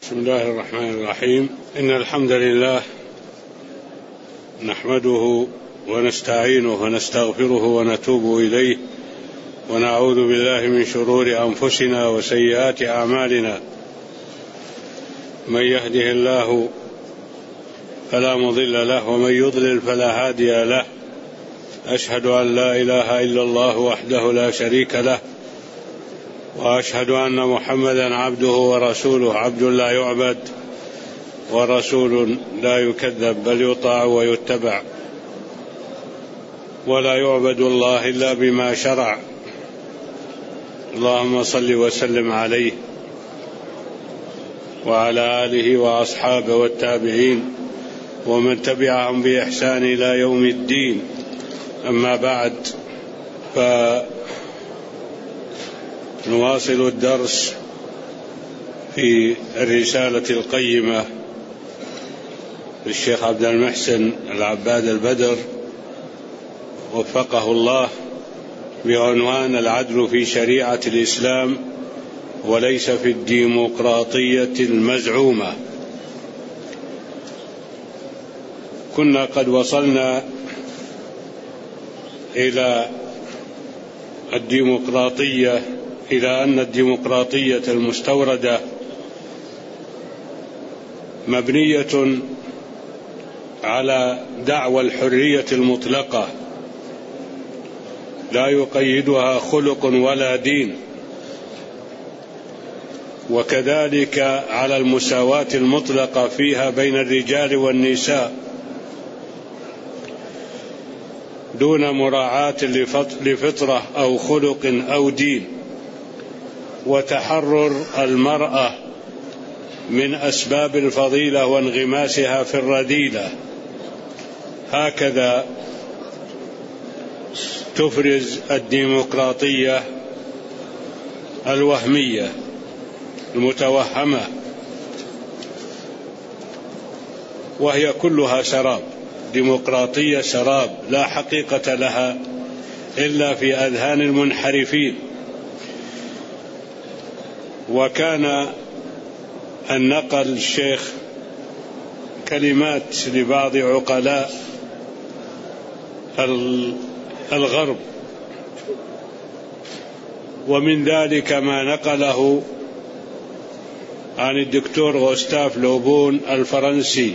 بسم الله الرحمن الرحيم. إن الحمد لله نحمده ونستعينه ونستغفره ونتوب إليه ونعوذ بالله من شرور أنفسنا وسيئات أعمالنا. من يهده الله فلا مضل له ومن يضلل فلا هادي له. أشهد أن لا إله إلا الله وحده لا شريك له، وأشهد أن محمدا عبده ورسوله، عبد لا يعبد ورسول لا يكذب، بل يطاع ويتبع، ولا يعبد الله إلا بما شرع. اللهم صل وسلم عليه وعلى آله وأصحابه والتابعين ومن تبعهم بإحسان إلى يوم الدين. أما بعد، نواصل الدرس في الرسالة القيمة للشيخ عبد المحسن العباد البدر وفقه الله، بعنوان العدل في شريعة الإسلام وليس في الديمقراطية المزعومة. كنا قد وصلنا إلى الديمقراطية، إلى أن الديمقراطية المستوردة مبنية على دعوى الحرية المطلقة لا يقيدها خلق ولا دين، وكذلك على المساواة المطلقة فيها بين الرجال والنساء دون مراعاة لفطرة أو خلق أو دين، وتحرر المرأة من أسباب الفضيلة وانغماسها في الرذيلة. هكذا تفرز الديمقراطية الوهمية المتوهمة، وهي كلها سراب. ديمقراطية سراب لا حقيقة لها إلا في أذهان المنحرفين. وكان أن نقل الشيخ كلمات لبعض عقلاء الغرب، ومن ذلك ما نقله عن الدكتور غوستاف لوبون الفرنسي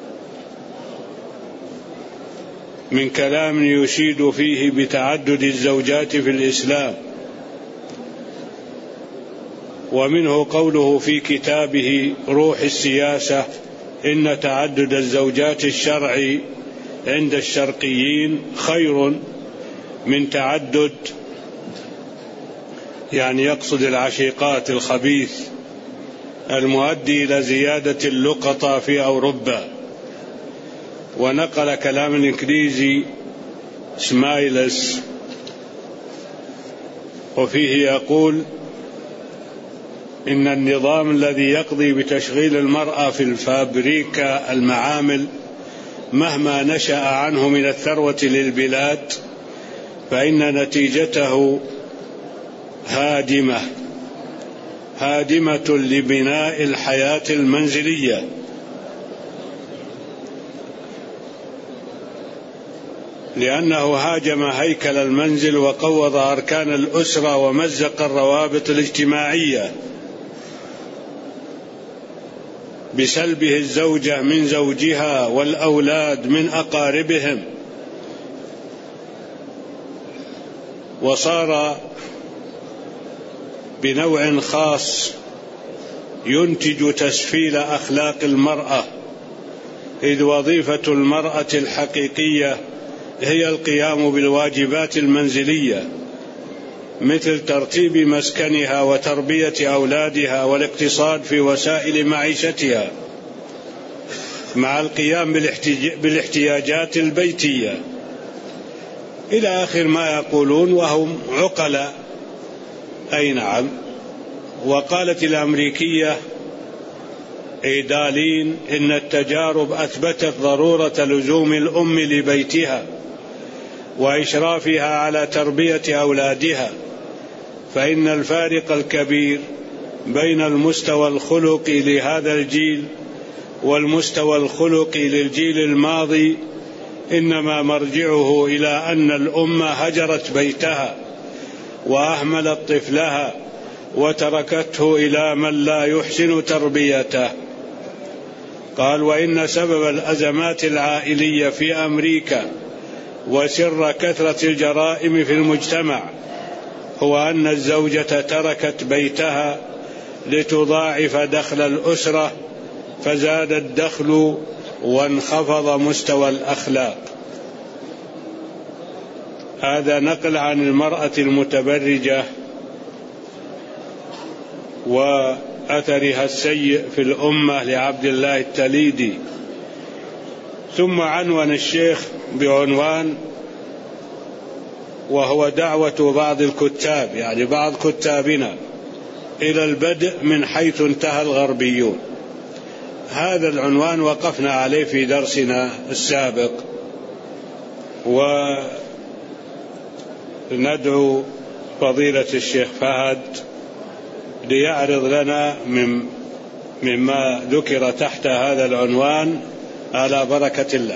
من كلام يشيد فيه بتعدد الزوجات في الإسلام، ومنه قوله في كتابه روح السياسة: إن تعدد الزوجات الشرعي عند الشرقيين خير من تعدد، يعني يقصد العشيقات الخبيث المؤدي إلى زيادة اللقطة في أوروبا. ونقل كلام الإنجليزي سمايلس، وفيه يقول: إن النظام الذي يقضي بتشغيل المرأة في الفابريكا المعامل مهما نشأ عنه من الثروة للبلاد فإن نتيجته هادمة لبناء الحياة المنزلية، لأنه هاجم هيكل المنزل وقوض أركان الأسرة ومزق الروابط الاجتماعية بسلبه الزوجة من زوجها والأولاد من أقاربهم، وصار بنوع خاص ينتج تسفيل أخلاق المرأة، إذ وظيفة المرأة الحقيقية هي القيام بالواجبات المنزلية مثل ترتيب مسكنها وتربية أولادها والاقتصاد في وسائل معيشتها مع القيام بالاحتياجات البيتية، إلى آخر ما يقولون، وهم عقلاء. أي نعم. وقالت الأمريكية إيدالين: إن التجارب أثبتت ضرورة لزوم الأم لبيتها وإشرافها على تربية أولادها، فإن الفارق الكبير بين المستوى الخلقي لهذا الجيل والمستوى الخلقي للجيل الماضي إنما مرجعه إلى أن الأمة هجرت بيتها وأهملت طفلها وتركته إلى من لا يحسن تربيته. قال: وإن سبب الأزمات العائلية في أمريكا وسر كثرة الجرائم في المجتمع هو أن الزوجة تركت بيتها لتضاعف دخل الأسرة، فزاد الدخل وانخفض مستوى الأخلاق. هذا نقل عن المرأة المتبرجة وأثرها السيء في الأمة لعبد الله التليدي. ثم عنوان الشيخ بعنوان وهو دعوة بعض الكتاب، يعني بعض كتابنا، إلى البدء من حيث انتهى الغربيون. هذا العنوان وقفنا عليه في درسنا السابق، وندعو فضيلة الشيخ فهد ليعرض لنا مما ذكر تحت هذا العنوان على بركة الله.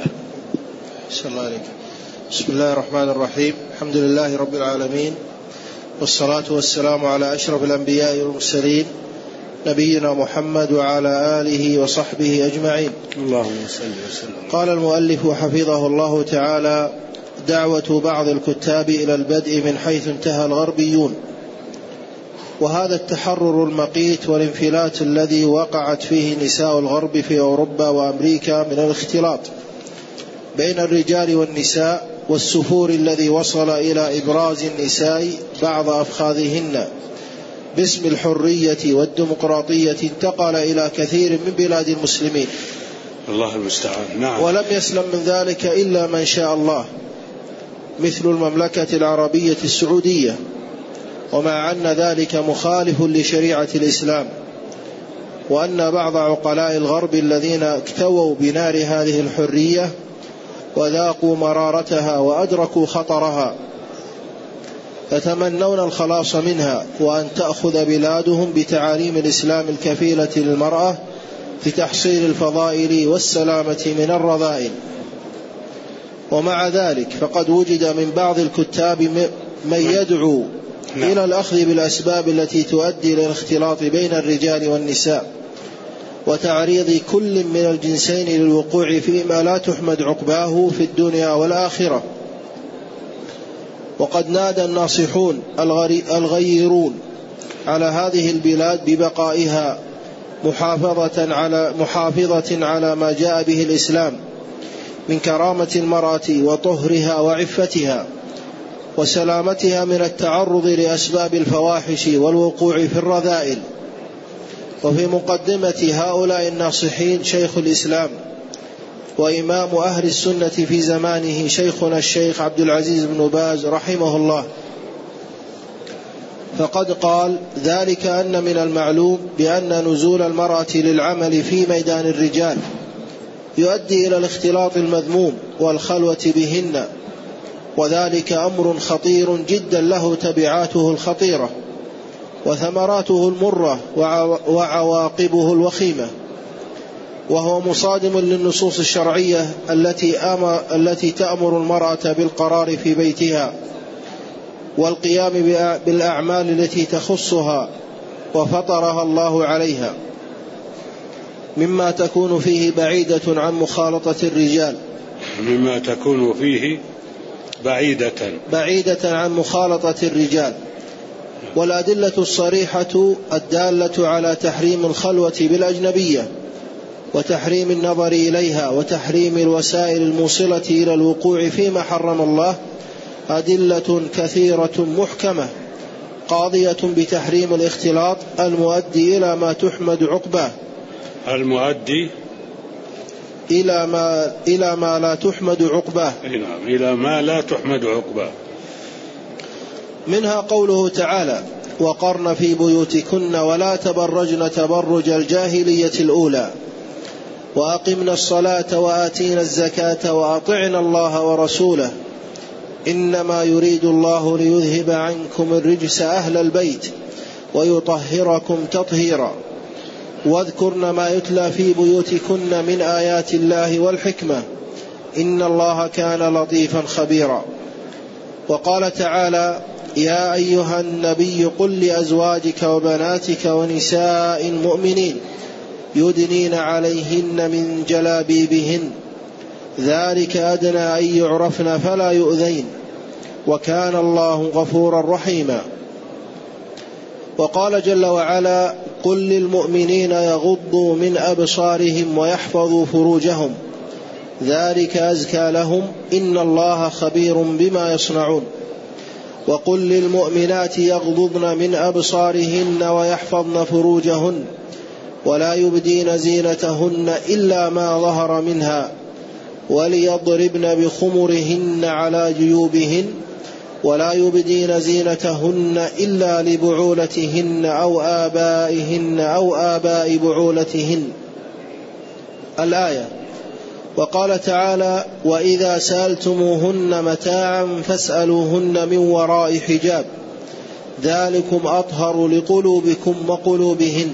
بسم الله الرحمن الرحيم. الحمد لله رب العالمين، والصلاة والسلام على أشرف الأنبياء والمرسلين نبينا محمد وعلى آله وصحبه أجمعين. اللهم صل وسلم. قال المؤلف حفظه الله تعالى: دعوة بعض الكتاب إلى البدء من حيث انتهى الغربيون. وهذا التحرر المقيت والانفلات الذي وقعت فيه نساء الغرب في أوروبا وأمريكا من الاختلاط بين الرجال والنساء، والسفور الذي وصل إلى إبراز النساء بعض أفخاذهن باسم الحرية والديمقراطية، انتقل إلى كثير من بلاد المسلمين. الله المستعان. نعم. ولم يسلم من ذلك إلا من شاء الله، مثل المملكة العربية السعودية، ومع أن ذلك مخالف لشريعة الإسلام، وأن بعض عقلاء الغرب الذين اكتووا بنار هذه الحرية وذاقوا مرارتها وأدركوا خطرها يتمنون الخلاص منها، وأن تأخذ بلادهم بتعاليم الإسلام الكفيلة للمرأة في تحصيل الفضائل والسلامة من الرذائل. ومع ذلك فقد وجد من بعض الكتاب من يدعو إلى الأخذ بالأسباب التي تؤدي إلى الاختلاط بين الرجال والنساء، وتعريض كل من الجنسين للوقوع فيما لا تحمد عقباه في الدنيا والآخرة. وقد نادى الناصحون الغيرون على هذه البلاد ببقائها محافظة على ما جاء به الإسلام من كرامة المرأة وطهرها وعفتها وسلامتها من التعرض لأسباب الفواحش والوقوع في الرذائل. وفي مقدمة هؤلاء الناصحين شيخ الإسلام وإمام أهل السنة في زمانه شيخنا الشيخ عبد العزيز بن باز رحمه الله، فقد قال: ذلك أن من المعلوم بأن نزول المرأة للعمل في ميدان الرجال يؤدي إلى الاختلاط المذموم والخلوة بهن، وذلك أمر خطير جدا له تبعاته الخطيرة وثمراته المرة وعواقبه الوخيمة، وهو مصادم للنصوص الشرعية التي تأمر المرأة بالقرار في بيتها والقيام بالأعمال التي تخصها وفطرها الله عليها، مما تكون فيه بعيدة عن مخالطة الرجال، مما تكون فيه بعيدة عن مخالطة الرجال. والأدلة الصريحة الدالة على تحريم الخلوة بالأجنبية وتحريم النظر إليها وتحريم الوسائل الموصلة إلى الوقوع فيما حرم الله أدلة كثيرة محكمة قاضية بتحريم الاختلاط المؤدي إلى ما تحمد عقباه، المؤدي إلى ما لا تحمد عقباه، إلى ما لا تحمد عقباه. منها قوله تعالى: وقرن في بيوتكن ولا تبرجن تبرج الجاهلية الأولى وأقمنا الصلاة وآتينا الزكاة وأطعنا الله ورسوله إنما يريد الله ليذهب عنكم الرجس أهل البيت ويطهركم تطهيرا واذكرن ما يتلى في بيوتكن من آيات الله والحكمة إن الله كان لطيفا خبيرا. وقال تعالى يا أيها النبي قل لأزواجك وبناتك ونساء المؤمنين يدنين عليهن من جلابيبهن ذلك أدنى أن يعرفن فلا يؤذين وكان الله غفورا رحيما. وقال جل وعلا قل للمؤمنين يغضوا من أبصارهم ويحفظوا فروجهم ذلك أزكى لهم إن الله خبير بما يصنعون. وقل للمؤمنات يغضضن من أبصارهن ويحفظن فروجهن ولا يبدين زينتهن إلا ما ظهر منها وليضربن بخمرهن على جيوبهن ولا يبدين زينتهن إلا لبعولتهن أو آبائهن أو آباء بعولتهن. الآية. وقال تعالى وإذا سألتموهن متاعا فاسألوهن من وراء حجاب ذلكم أطهر لقلوبكم وقلوبهن.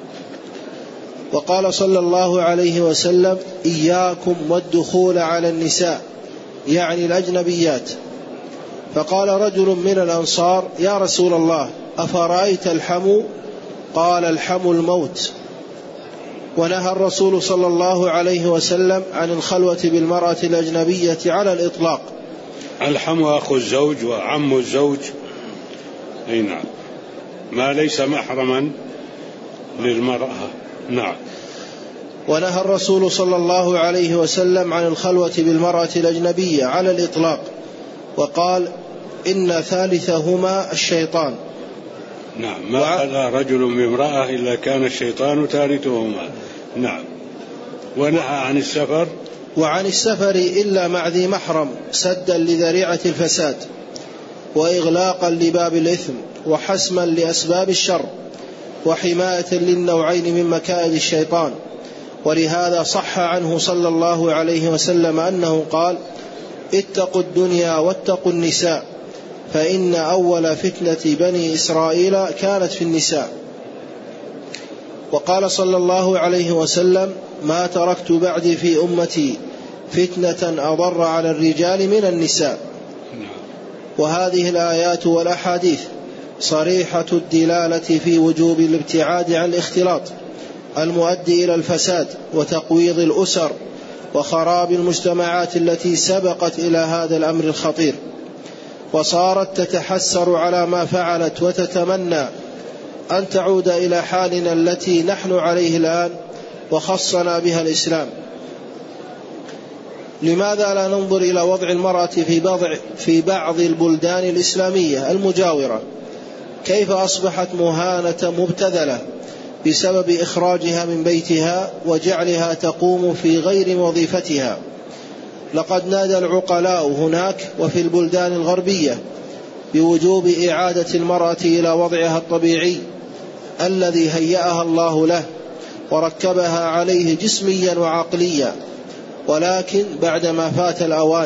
وقال صلى الله عليه وسلم إياكم والدخول على النساء يعني الأجنبيات. فقال رجل من الأنصار يا رسول الله أفرأيت الحمو؟ قال الحمو الموت. ونهى الرسول صلى الله عليه وسلم عن الخلوة بالمرأة الأجنبية على الإطلاق. الحمو أخو الزوج وعم الزوج أي نعم ما ليس محرما للمرأة. نعم. ونهى الرسول صلى الله عليه وسلم عن الخلوة بالمرأة الأجنبية على الإطلاق وقال إن ثالثهما الشيطان. نعم ما خلا رجل بامرأة إلا كان الشيطان ثالثهما. نعم. ونهى عن السفر وعن السفر إلا مع ذي محرم سدا لذريعة الفساد وإغلاقا لباب الإثم وحسما لأسباب الشر وحماية للنوعين من مكائد الشيطان. ولهذا صح عنه صلى الله عليه وسلم أنه قال اتقوا الدنيا واتقوا النساء فإن أول فتنة بني إسرائيل كانت في النساء. وقال صلى الله عليه وسلم ما تركت بعدي في أمتي فتنة أضر على الرجال من النساء. وهذه الآيات والأحاديث صريحة الدلالة في وجوب الابتعاد عن الاختلاط المؤدي إلى الفساد وتقويض الأسر وخراب المجتمعات التي سبقت إلى هذا الأمر الخطير وصارت تتحسر على ما فعلت وتتمنى أن تعود إلى حالنا التي نحن عليه الآن وخصنا بها الإسلام. لماذا لا ننظر إلى وضع المرأة في بعض البلدان الإسلامية المجاورة كيف أصبحت مهانة مبتذلة بسبب إخراجها من بيتها وجعلها تقوم في غير وظيفتها. لقد نادى العقلاء هناك وفي البلدان الغربية بوجوب إعادة المرأة إلى وضعها الطبيعي الذي هيأها الله له وركبها عليه جسميا وعقليا ولكن بعدما فات الأوان.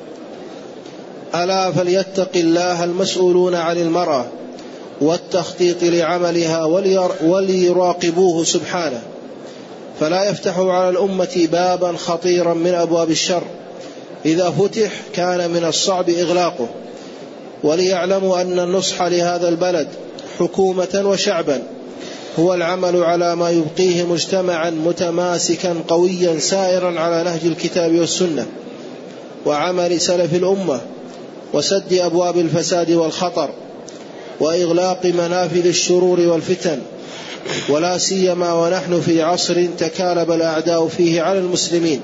ألا فليتق الله المسؤولون عن المرأة والتخطيط لعملها وليراقبوه سبحانه فلا يفتحوا على الأمة بابا خطيرا من أبواب الشر إذا فتح كان من الصعب إغلاقه. وليعلموا أن النصح لهذا البلد حكومة وشعبا هو العمل على ما يبقيه مجتمعا متماسكا قويا سائرا على نهج الكتاب والسنة وعمل سلف الأمة وسد أبواب الفساد والخطر وإغلاق منافذ الشرور والفتن ولا سيما ونحن في عصر تكالب الأعداء فيه على المسلمين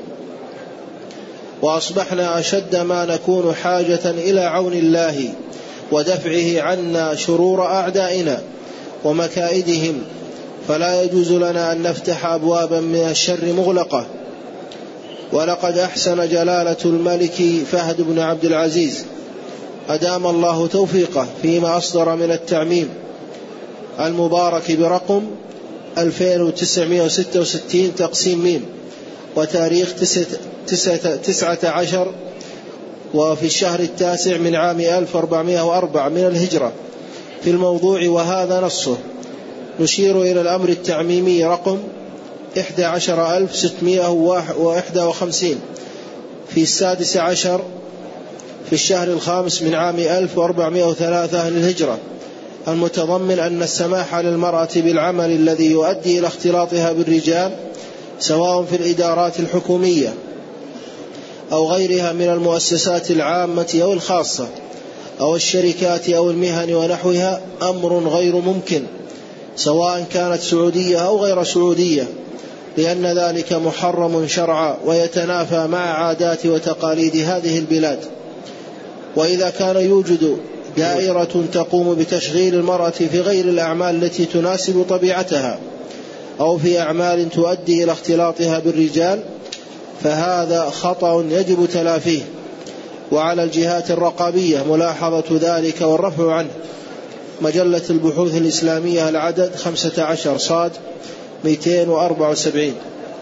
وأصبحنا أشد ما نكون حاجة إلى عون الله ودفعه عنا شرور أعدائنا ومكائدهم. فلا يجوز لنا أن نفتح أبوابا من الشر مغلقة. ولقد أحسن جلالة الملك فهد بن عبد العزيز أدام الله توفيقه فيما أصدر من التعميم المبارك برقم 2966 تقسيم ميم وتاريخ 19 وفي الشهر 9 من عام 1404 من الهجرة في الموضوع وهذا نصه نشير إلى الأمر التعميمي رقم 11651 في 16 في الشهر الخامس من عام 1403 للهجرة، المتضمن أن السماح للمرأة بالعمل الذي يؤدي إلى اختلاطها بالرجال سواء في الإدارات الحكومية أو غيرها من المؤسسات العامة أو الخاصة أو الشركات أو المهن ونحوها أمر غير ممكن، سواء كانت سعودية أو غير سعودية، لأن ذلك محرم شرعا ويتنافى مع عادات وتقاليد هذه البلاد. وإذا كان يوجد دائرة تقوم بتشغيل المرأة في غير الأعمال التي تناسب طبيعتها أو في أعمال تؤدي إلى اختلاطها بالرجال فهذا خطأ يجب تلافيه، وعلى الجهات الرقابية ملاحظة ذلك والرفع عنه. مجلة البحوث الإسلامية العدد 15 صاد 274.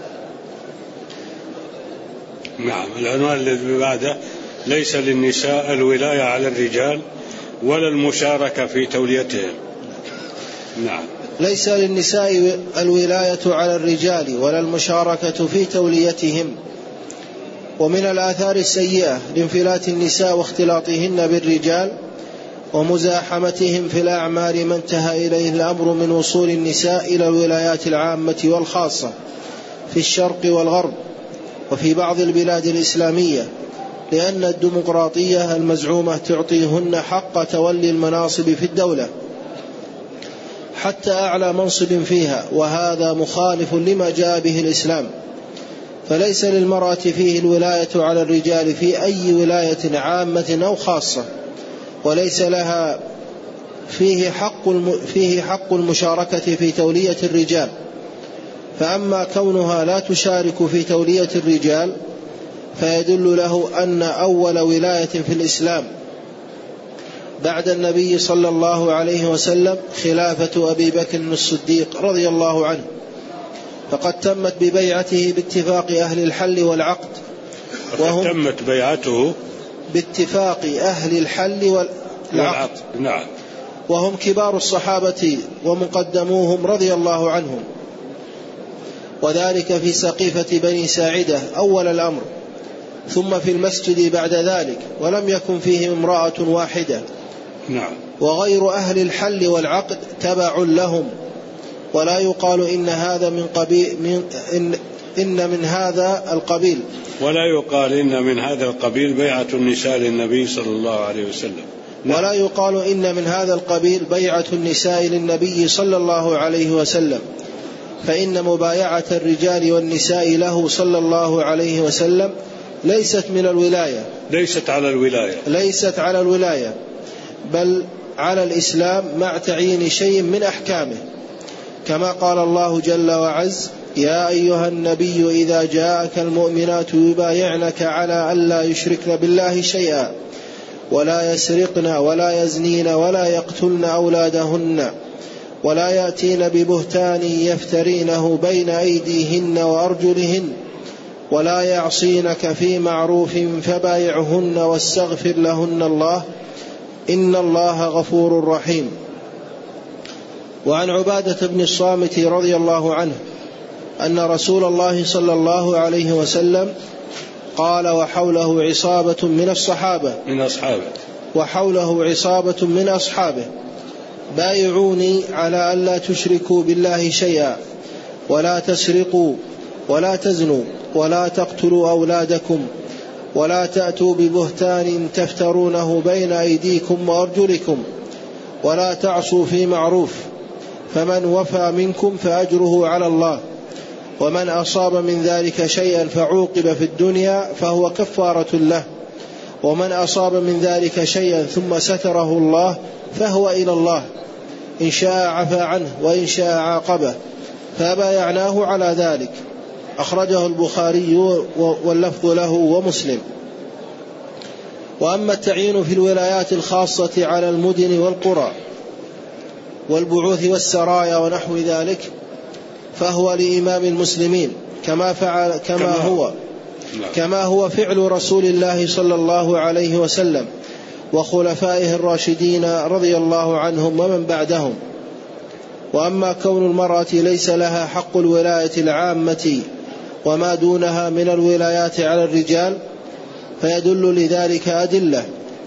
نعم. العنوان الذي بعده: ليس للنساء الولاية على الرجال ولا المشاركة في توليتهم. نعم. ليس للنساء الولاية على الرجال ولا المشاركة في توليتهم. ومن الآثار السيئة لانفلات النساء واختلاطهن بالرجال ومزاحمتهم في الأعمال ما انتهى إليه الأمر من وصول النساء إلى الولايات العامة والخاصة في الشرق والغرب وفي بعض البلاد الإسلامية، لأن الديمقراطية المزعومة تعطيهن حق تولي المناصب في الدولة حتى أعلى منصب فيها، وهذا مخالف لما جاء به الإسلام. فليس للمرأة فيه الولاية على الرجال في أي ولاية عامة أو خاصة، وليس لها فيه حق المشاركة في تولية الرجال. فأما كونها لا تشارك في تولية الرجال فيدل له أن أول ولاية في الإسلام بعد النبي صلى الله عليه وسلم خلافة أبي بكر الصديق رضي الله عنه، فقد تمت ببيعته باتفاق أهل الحل والعقد، تمت بيعته باتفاق أهل الحل والعقد. نعم. وهم كبار الصحابة ومقدموهم رضي الله عنهم، وذلك في سقيفة بني ساعدة أول الأمر، ثم في المسجد بعد ذلك، ولم يكن فيه امرأة واحدة. نعم. وغير أهل الحل والعقد تبع لهم، ولا يقال إن هذا من قبيل إن من هذا القبيل، ولا يقال إن من هذا القبيل بيعة النساء للنبي صلى الله عليه وسلم. نعم. ولا يقال إن من هذا القبيل بيعة النساء للنبي صلى الله عليه وسلم، فإن مبايعة الرجال والنساء له صلى الله عليه وسلم ليست من الولاية، ليست على الولاية، بل على الإسلام مع تعيين شيء من أحكامه، كما قال الله جل وعز: يا أيها النبي إذا جاءك المؤمنات يبايعنك على ألا يشركن بالله شيئا ولا يسرقن ولا يزنين ولا يقتلن أولادهن ولا يأتين ببهتان يفترينه بين أيديهن وأرجلهن ولا يعصينك في معروف فبايعهن واستغفر لهن الله إن الله غفور رحيم. وعن عبادة بن الصامت رضي الله عنه أن رسول الله صلى الله عليه وسلم قال وحوله عصابة من أصحابه بايعوني على ألا تشركوا بالله شيئا ولا تسرقوا ولا تزنوا ولا تقتلوا أولادكم ولا تأتوا ببهتان تفترونه بين أيديكم وأرجلكم ولا تعصوا في معروف، فمن وفى منكم فأجره على الله، ومن أصاب من ذلك شيئا فعوقب في الدنيا فهو كفارة له، ومن أصاب من ذلك شيئا ثم ستره الله فهو إلى الله، إن شاء عفى عنه وإن شاء عاقبه، فبايعناه على ذلك. أخرجه البخاري واللفظ له ومسلم. وأما التعيين في الولايات الخاصة على المدن والقرى والبعوث والسرايا ونحو ذلك فهو لإمام المسلمين كما هو فعل رسول الله صلى الله عليه وسلم وخلفائه الراشدين رضي الله عنهم ومن بعدهم. وأما كون المرأة ليس لها حق الولاية العامة وما دونها من الولايات على الرجال فيدل لذلك أدلة.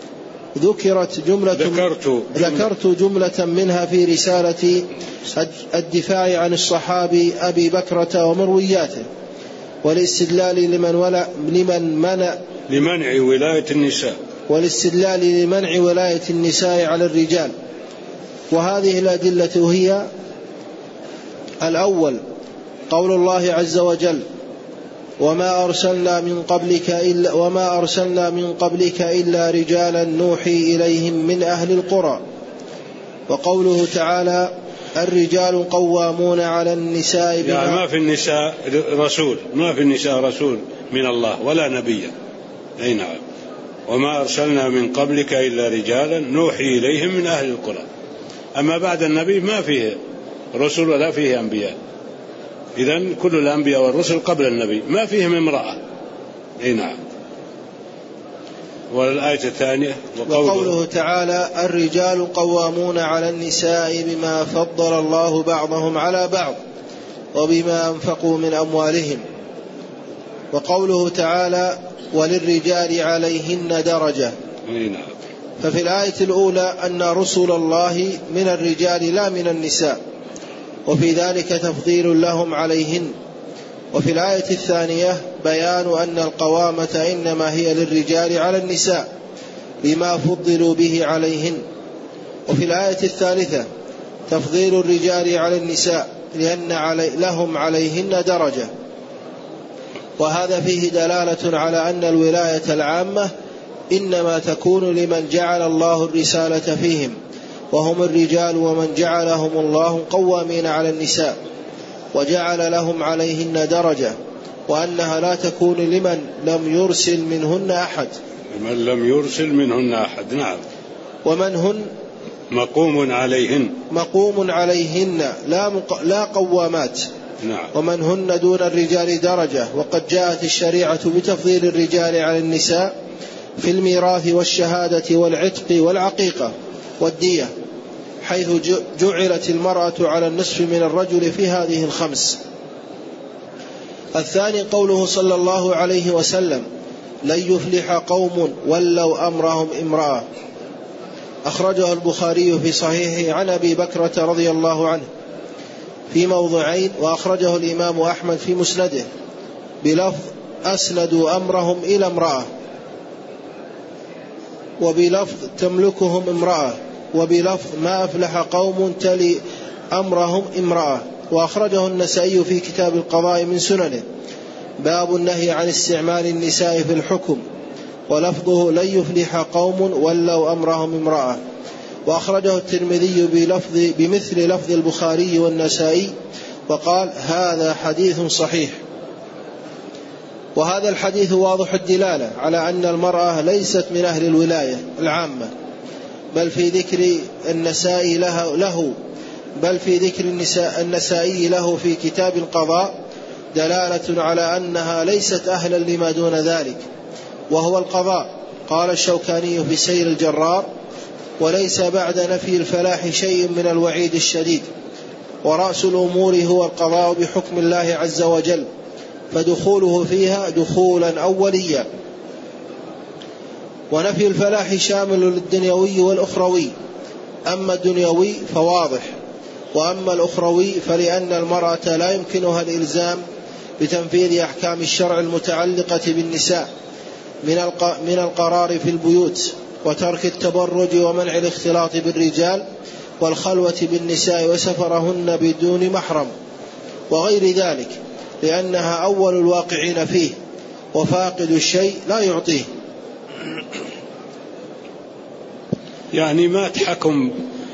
ذكرت جملة منها في رسالة الدفاع عن الصحابي أبي بكرة ومروياته، والاستدلال لمنع ولاية النساء على الرجال. وهذه الأدلة هي: الأول قول الله عز وجل: وما أرسلنا من قبلك إلا رجالا نوحي إليهم من أهل القرى. وقوله تعالى: الرجال قوامون على النساء يعني ما في النساء رسول من الله ولا نبي. أي نعم. وما أرسلنا من قبلك إلا رجالا نوحي إليهم من أهل القرى. أما بعد النبي ما فيه رسل ولا فيه أنبياء. إذن كل الأنبياء والرسل قبل النبي ما فيهم امرأة. أي نعم. والآية الثانية وقوله تعالى: الرجال قوامون على النساء بما فضل الله بعضهم على بعض وبما أنفقوا من أموالهم. وقوله تعالى: وللرجال عليهن درجة. نعم. ففي الآية الأولى أن رسل الله من الرجال لا من النساء، وفي ذلك تفضيل لهم عليهن. وفي الآية الثانية بيان أن القوامة إنما هي للرجال على النساء بما فضلوا به عليهن. وفي الآية الثالثة تفضيل الرجال على النساء لأن لهم عليهن درجة. وهذا فيه دلالة على أن الولاية العامة إنما تكون لمن جعل الله الرسالة فيهم، وهم الرجال، ومن جعلهم الله قوامين على النساء وجعل لهم عليهن درجة، وأنها لا تكون لمن لم يرسل منهن أحد. نعم. ومن هن مقوم عليهن لا قوامات. نعم. ومن هن دون الرجال درجة. وقد جاءت الشريعة بتفضيل الرجال على النساء في الميراث والشهادة والعتق والعقيقة والدية، حيث جعلت المرأة على النصف من الرجل في هذه الخمس. الثاني قوله صلى الله عليه وسلم: لن يفلح قوم ولوا أمرهم امرأة. أخرجه البخاري في صحيحه عن أبي بكرة رضي الله عنه في موضعين، وأخرجه الإمام أحمد في مسنده بلفظ: أسندوا أمرهم إلى امرأة، وبلفظ: تملكهم امرأة، وبلفظ: ما أفلح قوم تلي أمرهم امرأة. وأخرجه النسائي في كتاب القضاء من سننه باب النهي عن استعمال النساء في الحكم، ولفظه: لن يفلح قوم ولوا أمرهم امرأة. وأخرجه الترمذي بمثل لفظ البخاري والنسائي، وقال: هذا حديث صحيح. وهذا الحديث واضح الدلالة على أن المرأة ليست من أهل الولاية العامة، بل في ذكر النسائي له في كتاب القضاء دلالة على أنها ليست أهلا لما دون ذلك، وهو القضاء. قال الشوكاني في سير الجرار: وليس بعد نفي الفلاح شيء من الوعيد الشديد، ورأس الأمور هو القضاء بحكم الله عز وجل، فدخوله فيها دخولا أوليا. ونفي الفلاح شامل للدنيوي والأخروي، أما الدنيوي فواضح، وأما الأخروي فلأن المرأة لا يمكنها الإلزام بتنفيذ أحكام الشرع المتعلقة بالنساء من القرار في البيوت وترك التبرج ومنع الاختلاط بالرجال والخلوة بالنساء وسفرهن بدون محرم وغير ذلك، لأنها أول الواقعين فيه، وفاقد الشيء لا يعطيه. يعني ما تحكم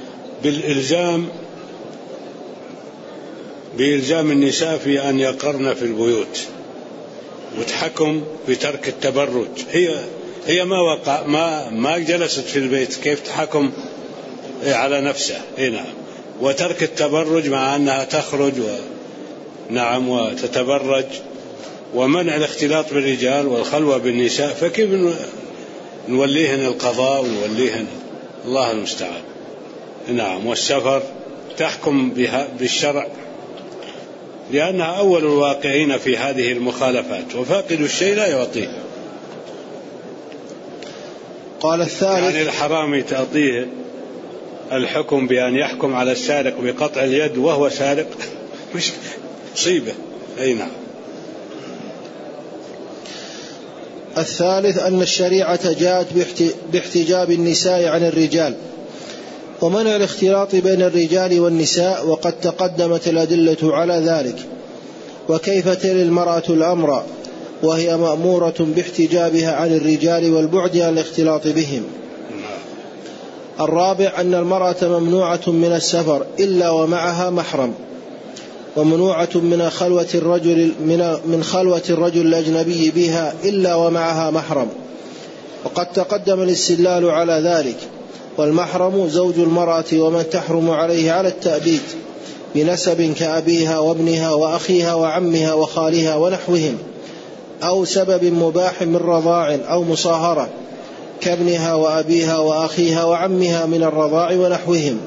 بإلزام النساء في أن يقرن في البيوت، وتحكم بترك التبرج. هي ما جلست في البيت، كيف تحكم على نفسها؟ نعم. وترك التبرج مع أنها تخرج وتتبرج، ومنع الاختلاط بالرجال والخلوة بالنساء، فكيف نوليهن القضاء ونوليهن؟ الله المستعان. نعم. والسفر تحكم بالشرع، لأنها أول الواقعين في هذه المخالفات، وفاقد الشيء لا يعطيه. قال الثالث يعني الحرامي تعطيه الحكم بأن يحكم على السارق بقطع اليد وهو سارق، مش مصيبة. أي نعم. الثالث أن الشريعة جاءت باحتجاب النساء عن الرجال ومنع الاختلاط بين الرجال والنساء، وقد تقدمت الأدلة على ذلك. وكيف تلي المرأة الأمر وهي مأمورة باحتجابها عن الرجال والبعد عن الاختلاط بهم. الرابع أن المرأة ممنوعة من السفر إلا ومعها محرم، ومنوعة من خلوة الرجل الأجنبي بها إلا ومعها محرم، وقد تقدم الاستدلال على ذلك. والمحرم زوج المرأة ومن تحرم عليه على التأبيد بنسب كأبيها وابنها وأخيها وعمها وخالها ونحوهم، أو سبب مباح من رضاع أو مصاهرة كابنها وأبيها وأخيها وعمها من الرضاع ونحوهم،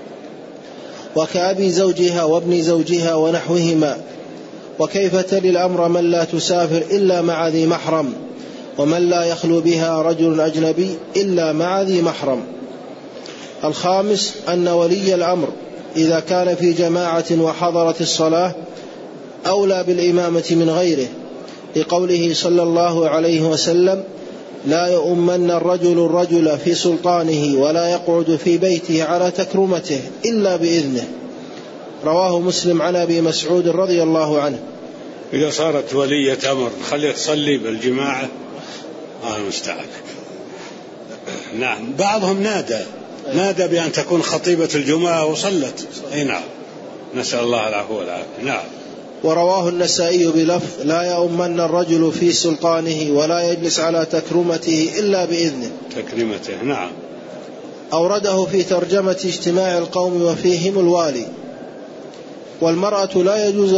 وكأبي زوجها وابن زوجها ونحوهما. وكيف تلي الأمر من لا تسافر إلا مع ذي محرم، ومن لا يخلو بها رجل أجنبي إلا مع ذي محرم. الخامس أن ولي الأمر إذا كان في جماعة وحضرت الصلاة أولى بالإمامة من غيره، لقوله صلى الله عليه وسلم: لا يؤمن الرجل في سلطانه ولا يقعد في بيته على تكرمته إلا بإذنه. رواه مسلم عن أبي مسعود رضي الله عنه. إذا صارت ولية أمر خليها تصلي بالجماعة، مستعد. نعم. بعضهم نادى بأن تكون خطيبة الجمعة وصلت. أي نعم. نسأل الله العفو والعافية. نعم. ورواه النسائي بلفظ: لا يؤمن الرجل في سلطانه ولا يجلس على تكرمته إلا بإذنه. تكريمته. نعم. أورده في ترجمة اجتماع القوم وفيهم الوالي. والمرأة لا يجوز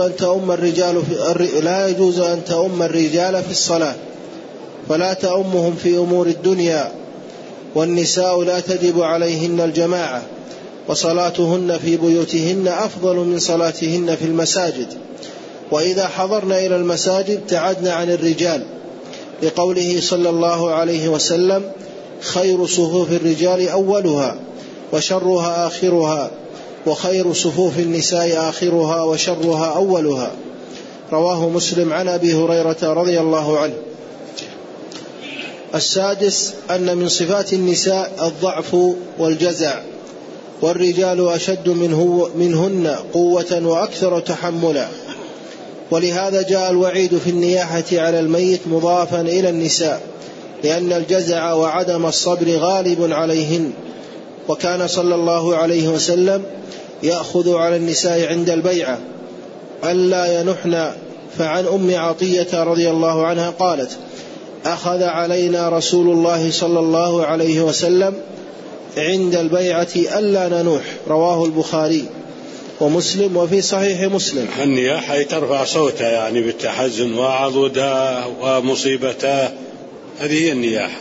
أن تؤم الرجال في الصلاة، فلا تؤمهم في أمور الدنيا. والنساء لا تجب عليهن الجماعة، وصلاتهن في بيوتهن أفضل من صلاتهن في المساجد. وإذا حضرنا إلى المساجد ابتعدنا عن الرجال، لقوله صلى الله عليه وسلم: خير صفوف الرجال أولها وشرها آخرها، وخير صفوف النساء آخرها وشرها أولها. رواه مسلم عن أبي هريرة رضي الله عنه. السادس أن من صفات النساء الضعف والجزع، والرجال أشد منهن قوة وأكثر تحملا. ولهذا جاء الوعيد في النياحة على الميت مضافا إلى النساء، لأن الجزع وعدم الصبر غالب عليهن. وكان صلى الله عليه وسلم يأخذ على النساء عند البيعة ألا ينحن. فعن أم عطية رضي الله عنها قالت: أخذ علينا رسول الله صلى الله عليه وسلم عند البيعة ألا ننوح. رواه البخاري ومسلم. وفي صحيح مسلم: النياحة ترفع صوتها يعني بالتحزن وعضدها ومصيبتها، هذه هي النياحة.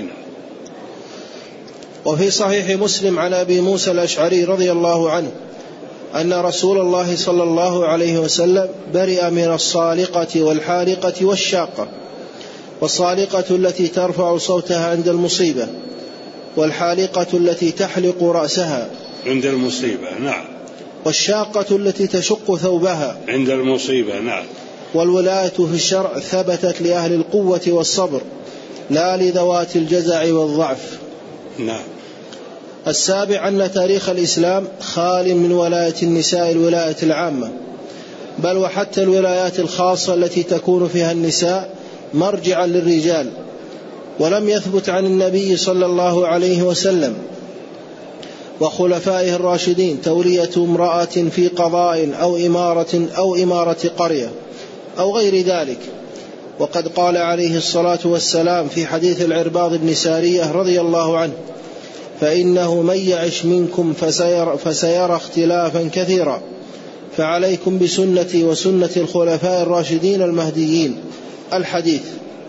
وفي صحيح مسلم عن أبي موسى الأشعري رضي الله عنه أن رسول الله صلى الله عليه وسلم برئ من الصالقة والحالقة والشاقة. والصالقة التي ترفع صوتها عند المصيبة، والحالقة التي تحلق رأسها عند المصيبة. نعم. والشاقة التي تشق ثوبها عند المصيبة. نعم. والولاية في الشرع ثبتت لأهل القوة والصبر، لا لذوات الجزع والضعف. نعم. السابع أن تاريخ الإسلام خال من ولاية النساء الولاية العامة، بل وحتى الولايات الخاصة التي تكون فيها النساء مرجعا للرجال. ولم يثبت عن النبي صلى الله عليه وسلم وخلفائه الراشدين تولية امرأة في قضاء أو إمارة قرية أو غير ذلك. وقد قال عليه الصلاة والسلام في حديث العرباض بن سارية رضي الله عنه: فإنه من يعش منكم فسيرى اختلافا كثيرا، فعليكم بسنتي وسنة الخلفاء الراشدين المهديين. الحديث.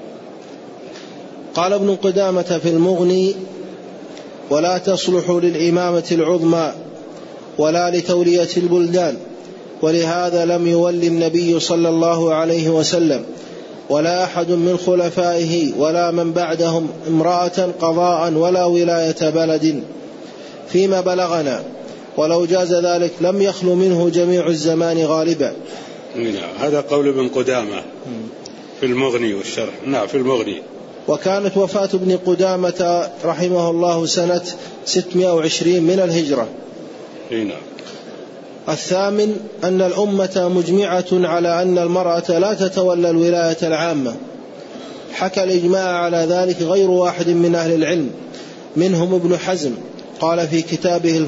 قال ابن قدامة في المغني: ولا تصلح للإمامة العظمى، ولا لتولية البلدان، ولهذا لم يولي النبي صلى الله عليه وسلم ولا أحد من خلفائه ولا من بعدهم امرأة قضاء ولا ولاية بلد فيما بلغنا، ولو جاز ذلك لم يخلو منه جميع الزمان غالبا. هذا قول ابن قدامة في المغني والشرح. نعم في المغني. وكانت وفاة ابن قدامة رحمه الله سنة 620 من الهجرة. نعم. الثامن أن الأمة مجمعة على أن المرأة لا تتولى الولاية العامة، حكى الإجماع على ذلك غير واحد من أهل العلم، منهم ابن حزم قال في كتابه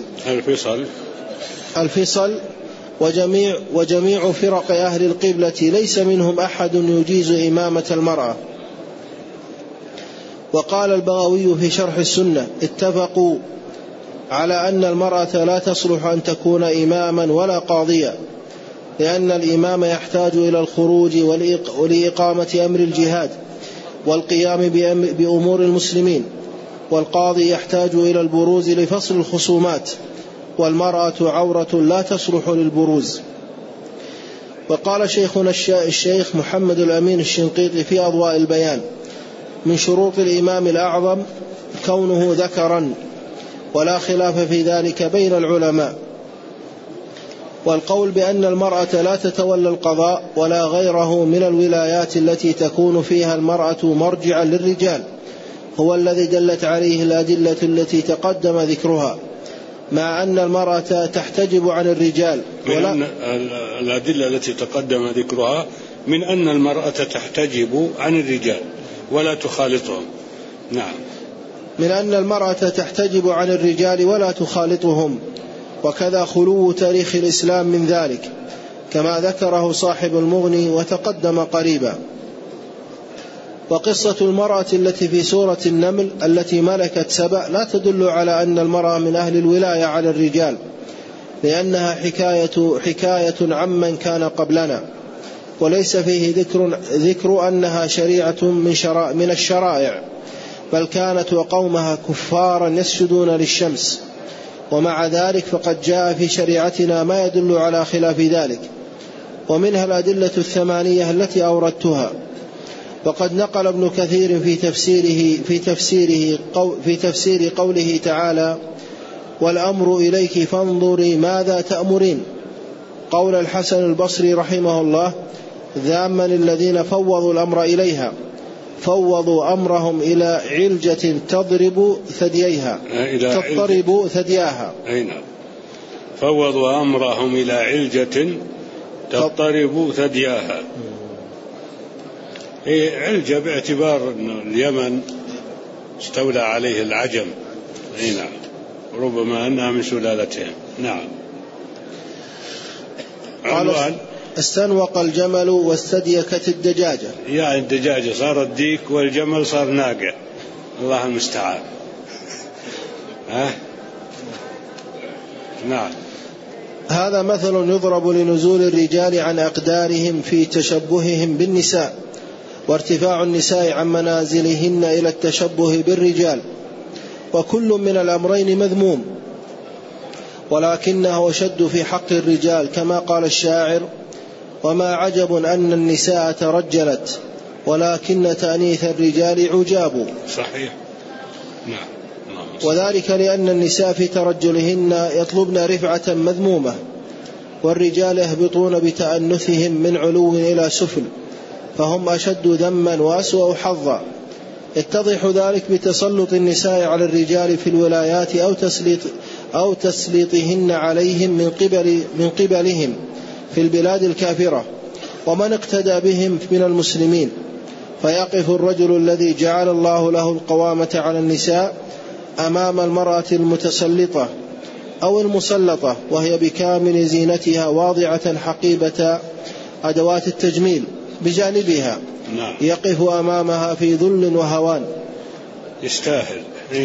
الفصل وجميع فرق أهل القبلة ليس منهم أحد يجيز إمامة المرأة. وقال البغوي في شرح السنة اتفقوا على أن المرأة لا تصلح أن تكون إماما ولا قاضيا، لأن الإمام يحتاج إلى الخروج ولإقامة أمر الجهاد والقيام بأمور المسلمين، والقاضي يحتاج إلى البروز لفصل الخصومات، والمرأة عورة لا تصلح للبروز. وقال شيخنا الشيخ محمد الأمين الشنقيطي في أضواء البيان من شروط الإمام الأعظم كونه ذكرا، ولا خلاف في ذلك بين العلماء. والقول بأن المرأة لا تتولى القضاء ولا غيره من الولايات التي تكون فيها المرأة مرجعا للرجال هو الذي دلت عليه الأدلة التي تقدم ذكرها، مع أن المرأة تحتجب عن الرجال. الأدلة التي تقدم ذكرها من أن المرأة تحتجب عن الرجال ولا تخالطهم. نعم. من أن المرأة تحتجب عن الرجال ولا تخالطهم، وكذا خلو تاريخ الإسلام من ذلك كما ذكره صاحب المغني وتقدم قريبا. وقصة المرأة التي في سورة النمل التي ملكت سبأ لا تدل على أن المرأة من أهل الولاية على الرجال، لأنها حكاية عمن كان قبلنا، وليس فيه ذكر أنها شريعة من الشرائع، بل كانت وقومها كفارا يسجدون للشمس. ومع ذلك فقد جاء في شريعتنا ما يدل على خلاف ذلك، ومنها الأدلة 8 التي أوردتها. وقد نقل ابن كثير في تفسير قوله تعالى والأمر إليك فانظري ماذا تأمرين، قول الحسن البصري رحمه الله ذاما الذين فوضوا الأمر إليها، فوضوا أمرهم إلى علجة تضطرب ثدياها. فوضوا أمرهم إلى علجة تضطرب ثدياها. علجة باعتبار أن اليمن استولى عليه العجم. نعم. ربما أنها من سلالتهم. نعم. قال استنوق الجمل واستديكت الدجاجة، يعني الدجاجة صار الديك والجمل صار ناقة، الله المستعان. نعم. هذا مثل يضرب لنزول الرجال عن أقدارهم في تشبههم بالنساء، وارتفاع النساء عن منازلهن إلى التشبه بالرجال، وكل من الأمرين مذموم، ولكنه أشد في حق الرجال، كما قال الشاعر وما عجب أن النساء ترجلت ولكن تأنيث الرجال عجاب. صحيح. نعم. وذلك لأن النساء في ترجلهن يطلبن رفعة مذمومة، والرجال يهبطون بتأنثهم من علو إلى سفل، فهم أشد ذما وأسوأ حظا. يتضح ذلك بتسلط النساء على الرجال في الولايات أو تسليطهن عليهم من قبلهم في البلاد الكافرة ومن اقتدى بهم من المسلمين، فيقف الرجل الذي جعل الله له القوامة على النساء أمام المرأة المتسلطة أو المسلطة وهي بكامل زينتها واضعة حقيبة أدوات التجميل بجانبها. نعم. يقف أمامها في ذل وهوان يستاهل.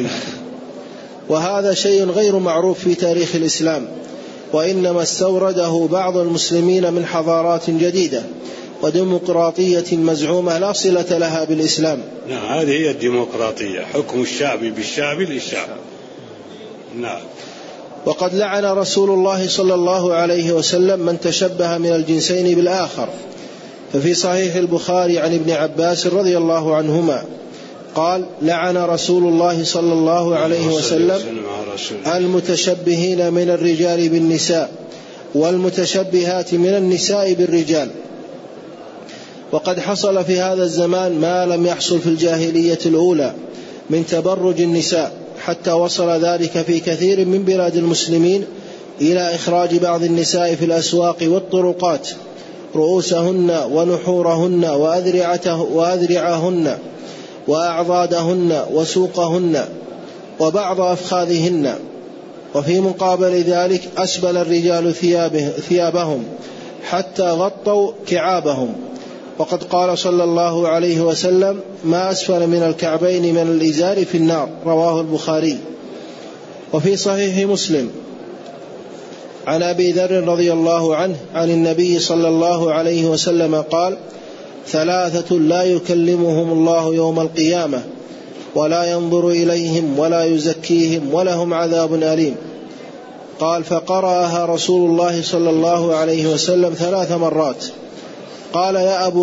وهذا شيء غير معروف في تاريخ الإسلام، وإنما استورده بعض المسلمين من حضارات جديدة وديمقراطية مزعومة لا صلة لها بالإسلام. نعم. هذه هي الديمقراطية، حكم الشعب بالشعب للشعب. نعم. وقد لعن رسول الله صلى الله عليه وسلم من تشبه من الجنسين بالآخر. ففي صحيح البخاري عن ابن عباس رضي الله عنهما قال: لعن رسول الله صلى الله عليه وسلم المتشبهين من الرجال بالنساء والمتشبهات من النساء بالرجال. وقد حصل في هذا الزمان ما لم يحصل في الجاهلية الأولى من تبرج النساء، حتى وصل ذلك في كثير من بلاد المسلمين إلى إخراج بعض النساء في الأسواق والطرقات رؤوسهن ونحورهن وأذرعهن وأعضادهن وسوقهن وبعض أفخاذهن. وفي مقابل ذلك أسبل الرجال ثيابهم حتى غطوا كعابهم. وقد قال صلى الله عليه وسلم: ما أسفل من الكعبين من الإزار في النار. رواه البخاري. وفي صحيح مسلم عن أبي ذر رضي الله عنه عن النبي صلى الله عليه وسلم قال: ثلاثة لا يكلمهم الله يوم القيامة ولا ينظر إليهم ولا يزكيهم ولهم عذاب أليم. قال: فقرأها رسول الله صلى الله عليه وسلم 3 مرات. قال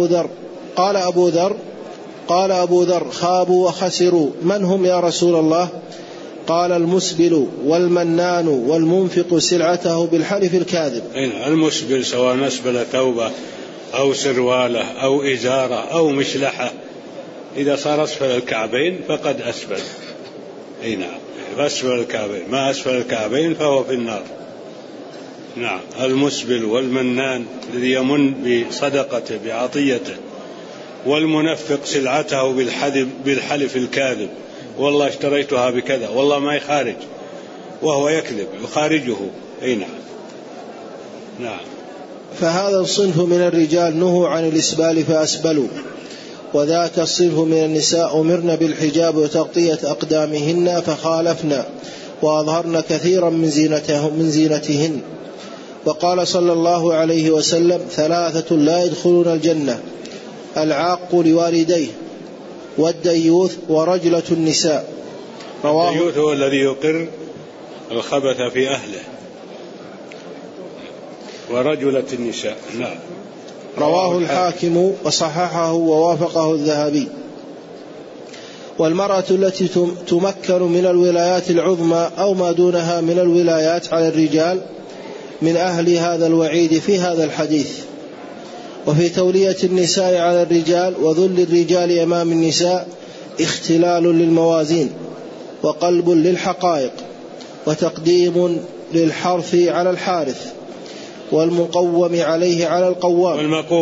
أبو ذر: خابوا وخسروا، من هم يا رسول الله؟ قال: المسبل والمنان والمنفق سلعته بالحلف الكاذب. المسبل سواء نسبل ثوبه أو سروالة أو إزارة أو مشلحة، إذا صار أسفل الكعبين فقد أسفل. نعم، أسفل الكعبين، ما أسفل الكعبين فهو في النار. نعم، المسبل والمنان الذي يمن بصدقته بعطيته، والمنفق سلعته بالحلف الكاذب، والله اشتريتها بكذا، والله ما يخارج، وهو يكذب يخارجه. نعم. فهذا الصنف من الرجال نهوا عن الإسبال فأسبلوا، وذاك الصنف من النساء أمرن بالحجاب وتغطية أقدامهن فخالفن وأظهرن كثيرا من زينتهن. وقال صلى الله عليه وسلم: 3 لا يدخلون الجنة: العاق لوالديه والديوث ورجلة النساء. الديوث هو الذي يقر الخبث في أهله، ورجلة النساء. نعم. رواه الحاكم وصححه ووافقه الذهبي. والمرأة التي تمكن من الولايات العظمى أو ما دونها من الولايات على الرجال من أهل هذا الوعيد في هذا الحديث. وفي تولية النساء على الرجال وذل الرجال أمام النساء اختلال للموازين وقلب للحقائق وتقديم للحرث على الحارث والمقوم عليه على القوام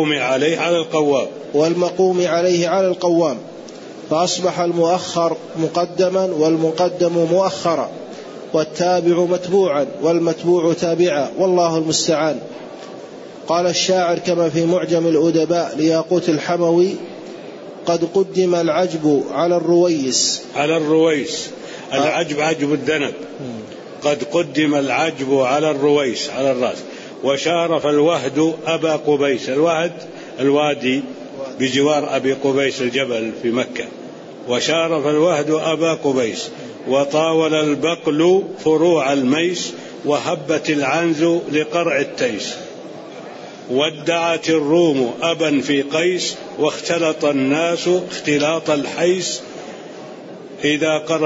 والمقوم عليه على القوام، فأصبح المؤخر مقدما والمقدم مؤخرا والتابع متبوعا والمتبوع تابعا، والله المستعان. قال الشاعر كما في معجم الأدباء لياقوت الحموي: قد قدم العجب على الرويس. العجب عجب الذنب. قد قدم العجب على الرويس على الرأس. وشارف الوهد أبا قبيس. الوهد الوادي بجوار أبي قبيس الجبل في مكة. وشارف الوهد أبا قبيس. وطاول البقل فروع الميس. وهبت العنز لقرع التيس. وادعت الروم أبا في قيس. واختلط الناس اختلاط الحيس. إذا قرى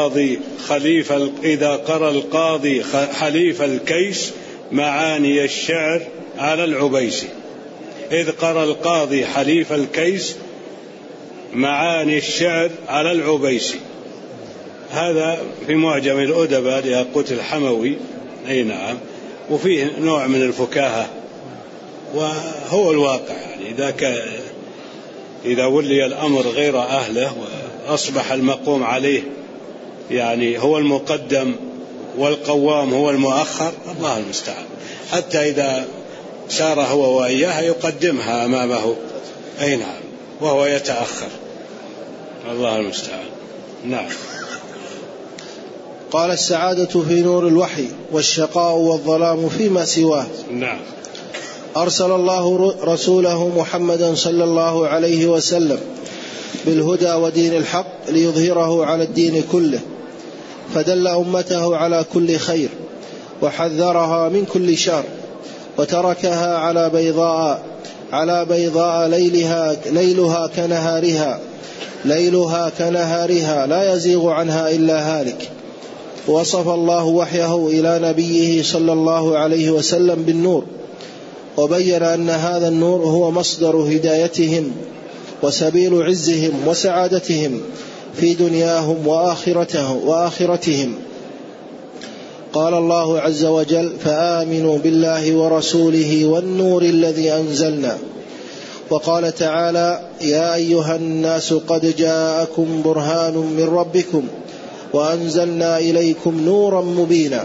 القاضي حليف الكيس معاني الشعر على العبيس. إذ قرى القاضي حليف الكيس معاني الشعر على العبيس. هذا في معجم الأدباء لياقوت الحموي. نعم. وفيه نوع من الفكاهة، وهو الواقع. يعني إذا ولي الأمر غير أهله وأصبح المقوم عليه يعني هو المقدم والقوام هو المؤخر، الله المستعان. حتى إذا سار هو وإياها يقدمها أمامه، نعم، وهو يتأخر، الله المستعان. نعم. قال: السعادة في نور الوحي والشقاء والظلام فيما سواه. نعم. أرسل الله رسوله محمدا صلى الله عليه وسلم بالهدى ودين الحق ليظهره على الدين كله، فدل أمته على كل خير وحذرها من كل شر، وتركها على بيضاء ليلها كنهارها لا يزيغ عنها إلا هالك. وصف الله وحيه إلى نبيه صلى الله عليه وسلم بالنور، وبين أن هذا النور هو مصدر هدايتهم وسبيل عزهم وسعادتهم في دنياهم وآخرتهم. قال الله عز وجل: فآمنوا بالله ورسوله والنور الذي أنزلنا. وقال تعالى: يا أيها الناس قد جاءكم برهان من ربكم وأنزلنا إليكم نورا مبينا.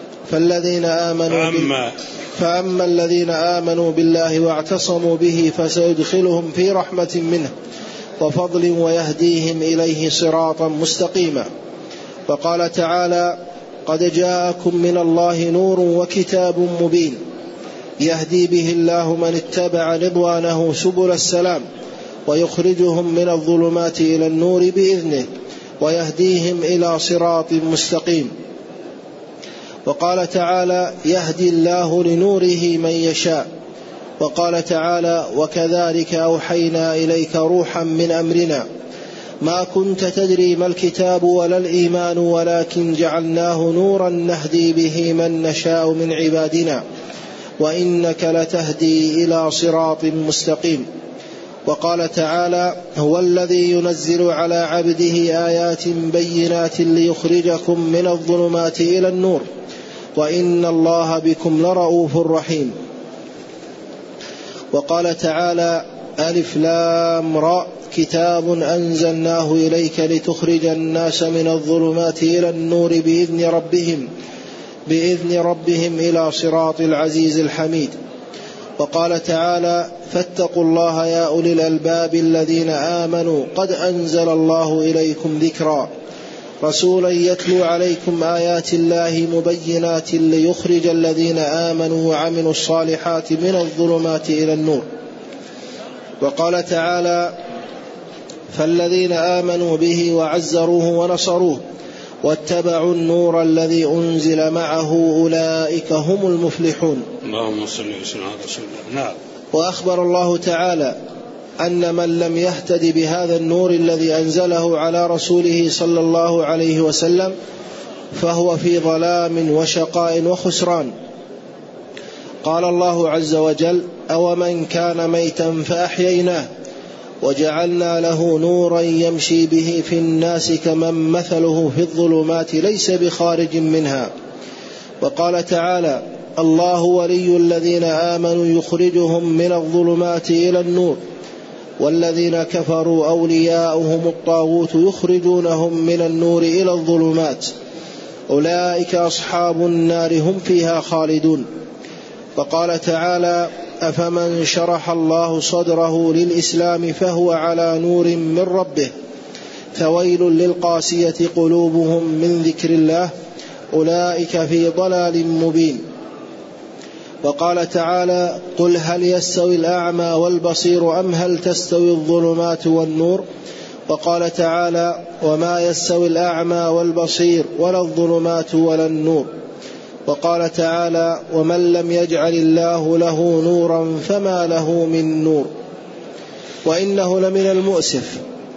فأما الذين آمنوا بالله واعتصموا به فسيدخلهم في رحمة منه وفضل ويهديهم إليه صراطا مستقيما. وقال تعالى: قد جاءكم من الله نور وكتاب مبين يهدي به الله من اتبع رضوانه سبل السلام ويخرجهم من الظلمات إلى النور بإذنه ويهديهم إلى صراط مستقيم. وقال تعالى: يهدي الله لنوره من يشاء. وقال تعالى: وكذلك أوحينا إليك روحا من أمرنا ما كنت تدري ما الكتاب ولا الإيمان ولكن جعلناه نورا نهدي به من نشاء من عبادنا وإنك لتهدي إلى صراط مستقيم. وقال تعالى: هو الذي ينزل على عبده آيات بينات ليخرجكم من الظلمات إلى النور وإن الله بكم لرؤوف رحيم. وقال تعالى: ألف لام را كتاب أنزلناه إليك لتخرج الناس من الظلمات إلى النور بإذن ربهم إلى صراط العزيز الحميد. وقال تعالى: فاتقوا الله يا أولي الألباب الذين آمنوا قد أنزل الله إليكم ذكرا رسولا يتلو عليكم آيات الله مبينات ليخرج الذين آمنوا وعملوا الصالحات من الظلمات إلى النور. وقال تعالى: فالذين آمنوا به وعزروه ونصروه واتبعوا النور الذي أنزل معه أولئك هم المفلحون. اللهم صل وسلم على رسول الله. نعم. وأخبر الله تعالى أن من لم يهتد بهذا النور الذي أنزله على رسوله صلى الله عليه وسلم فهو في ظلام وشقاء وخسران. قال الله عز وجل: أومن كان ميتا فأحييناه وجعلنا له نورا يمشي به في الناس كمن مثله في الظلمات ليس بخارج منها. وقال تعالى: الله ولي الذين آمنوا يخرجهم من الظلمات إلى النور والذين كفروا أولياؤهم الطاغوت يخرجونهم من النور إلى الظلمات أولئك أصحاب النار هم فيها خالدون. وقال تعالى: أفمن شرح الله صدره للإسلام فهو على نور من ربه فويل للقاسية قلوبهم من ذكر الله أولئك في ضلال مبين. وقال تعالى: قل هل يستوي الأعمى والبصير أم هل تستوي الظلمات والنور. وقال تعالى: وما يستوي الأعمى والبصير ولا الظلمات ولا النور. وقال تعالى: ومن لم يجعل الله له نورا فما له من نور. وإنه لمن المؤسف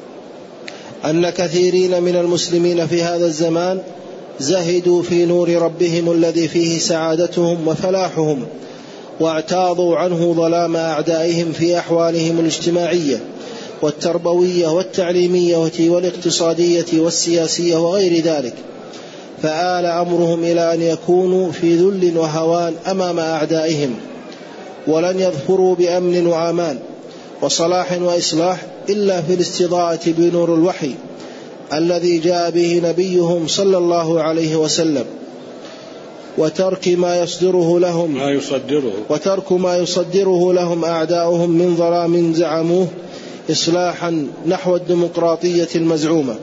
أن كثيرين من المسلمين في هذا الزمان زهدوا في نور ربهم الذي فيه سعادتهم وفلاحهم واعتاضوا عنه ظلام أعدائهم في أحوالهم الاجتماعية والتربوية والتعليمية والاقتصادية والسياسية وغير ذلك، فآل أمرهم إلى أن يكونوا في ذل وهوان أمام أعدائهم ولن يظفروا بأمن وأمان وصلاح وإصلاح إلا في الاستضاءة بنور الوحي الذي جاء به نبيهم صلى الله عليه وسلم وترك ما يصدره لهم أعداؤهم من ظلام زعموه إصلاحا نحو الديمقراطية المزعومة.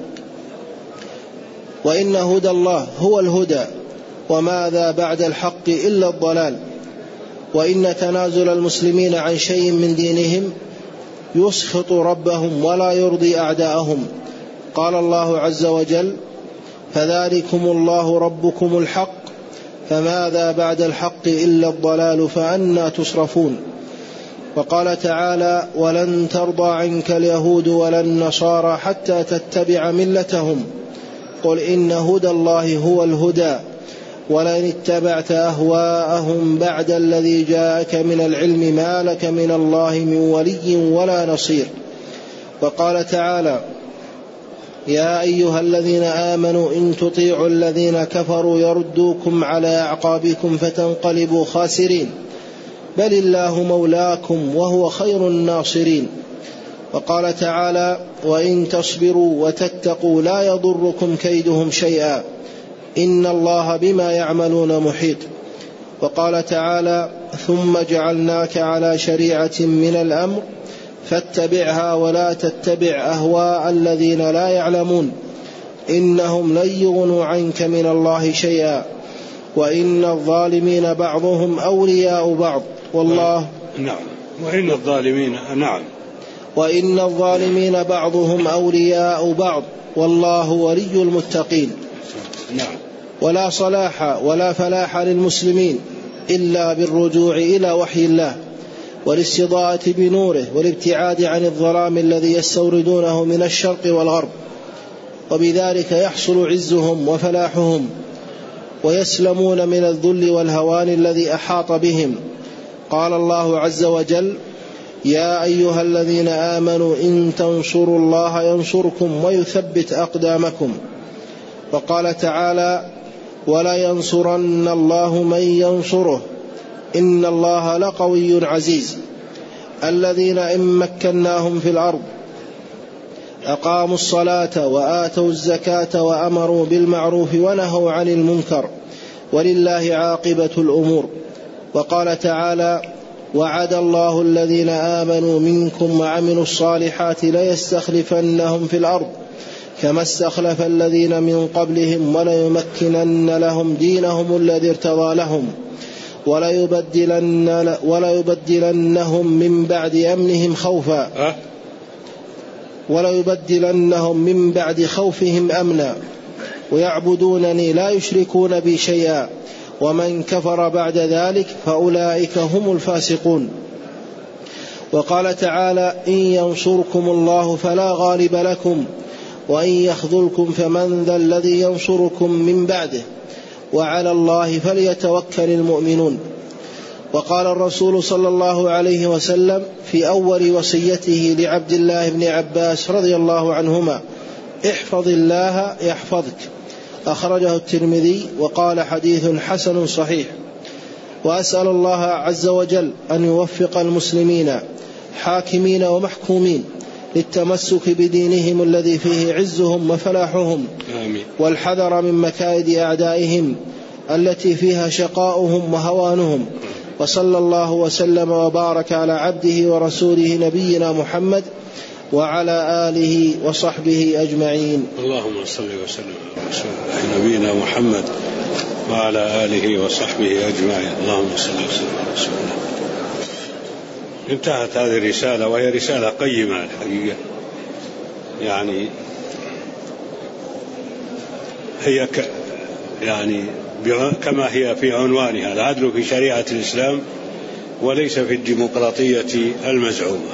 وإن هدى الله هو الهدى وماذا بعد الحق إلا الضلال. وإن تنازل المسلمين عن شيء من دينهم يسخط ربهم ولا يرضي أعداءهم. قال الله عز وجل: فذلكم الله ربكم الحق فماذا بعد الحق إلا الضلال فأنى تصرفون. وقال تعالى ولن ترضى عنك اليهود ولا النصارى حتى تتبع ملتهم قل إن هدى الله هو الهدى ولئن اتبعت أهواءهم بعد الذي جاءك من العلم ما لك من الله من ولي ولا نصير. وقال تعالى يا أيها الذين آمنوا إن تطيعوا الذين كفروا يردوكم على أعقابكم فتنقلبوا خاسرين بل الله مولاكم وهو خير الناصرين. وقال تعالى وإن تصبروا وتتقوا لا يضركم كيدهم شيئا إن الله بما يعملون محيط. وقال تعالى ثم جعلناك على شريعة من الأمر فاتبعها ولا تتبع أهواء الذين لا يعلمون إنهم لن يغنوا عنك من الله شيئا وإن الظالمين بعضهم أولياء بعض والله وإن الظالمين بعضهم أولياء بعض والله ولي المتقين. ولا صلاح ولا فلاح للمسلمين إلا بالرجوع إلى وحي الله والاستضاءة بنوره والابتعاد عن الظلام الذي يستوردونه من الشرق والغرب، وبذلك يحصل عزهم وفلاحهم ويسلمون من الذل والهوان الذي أحاط بهم. قال الله عز وجل يا أيها الذين آمنوا إن تنصروا الله ينصركم ويثبت أقدامكم. وقال تعالى ولا ينصرن الله من ينصره إن الله لقوي عزيز. الذين إن مكناهم في الأرض أقاموا الصلاة وآتوا الزكاة وأمروا بالمعروف ونهوا عن المنكر ولله عاقبة الأمور. وقال تعالى وعد الله الذين آمنوا منكم وعملوا الصالحات ليستخلفنهم في الأرض كما استخلف الذين من قبلهم وليمكنن لهم دينهم الذي ارتضى لهم وليبدلنهم من بعد أمنهم خوفا وليبدلنهم من بعد خوفهم أمنا ويعبدونني لا يشركون بي شيئا ومن كفر بعد ذلك فأولئك هم الفاسقون. وقال تعالى إن ينصركم الله فلا غالب لكم وإن يخذلكم فمن ذا الذي ينصركم من بعده وعلى الله فليتوكل المؤمنون. وقال الرسول صلى الله عليه وسلم في أول وصيته لعبد الله بن عباس رضي الله عنهما احفظ الله يحفظك، أخرجه الترمذي وقال حديث حسن صحيح. وأسأل الله عز وجل أن يوفق المسلمين حاكمين ومحكومين للتمسك بدينهم الذي فيه عزهم وفلاحهم والحذر من مكائد أعدائهم التي فيها شقاؤهم وهوانهم. وصلى الله وسلم وبارك على عبده ورسوله نبينا محمد وعلى آله وصحبه أجمعين. اللهم صل وسلم على نبينا محمد وعلى آله وصحبه أجمعين. اللهم صل وسلم على رسول الله. انتهت هذه الرسالة وهي رسالة قيمة الحقيقة، يعني هي كما هي في عنوانها العدل في شريعة الإسلام وليس في الديمقراطية المزعومة.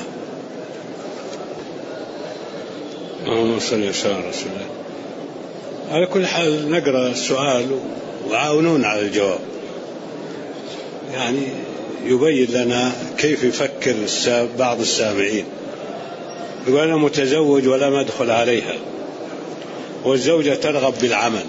اللهم صل وسلم على رسول الله. على كل حال نقرأ السؤال وعاونون على الجواب، يعني يبين لنا كيف يفكر بعض السامعين. يقول أنا متزوج ولم أدخل عليها والزوجة ترغب بالعمل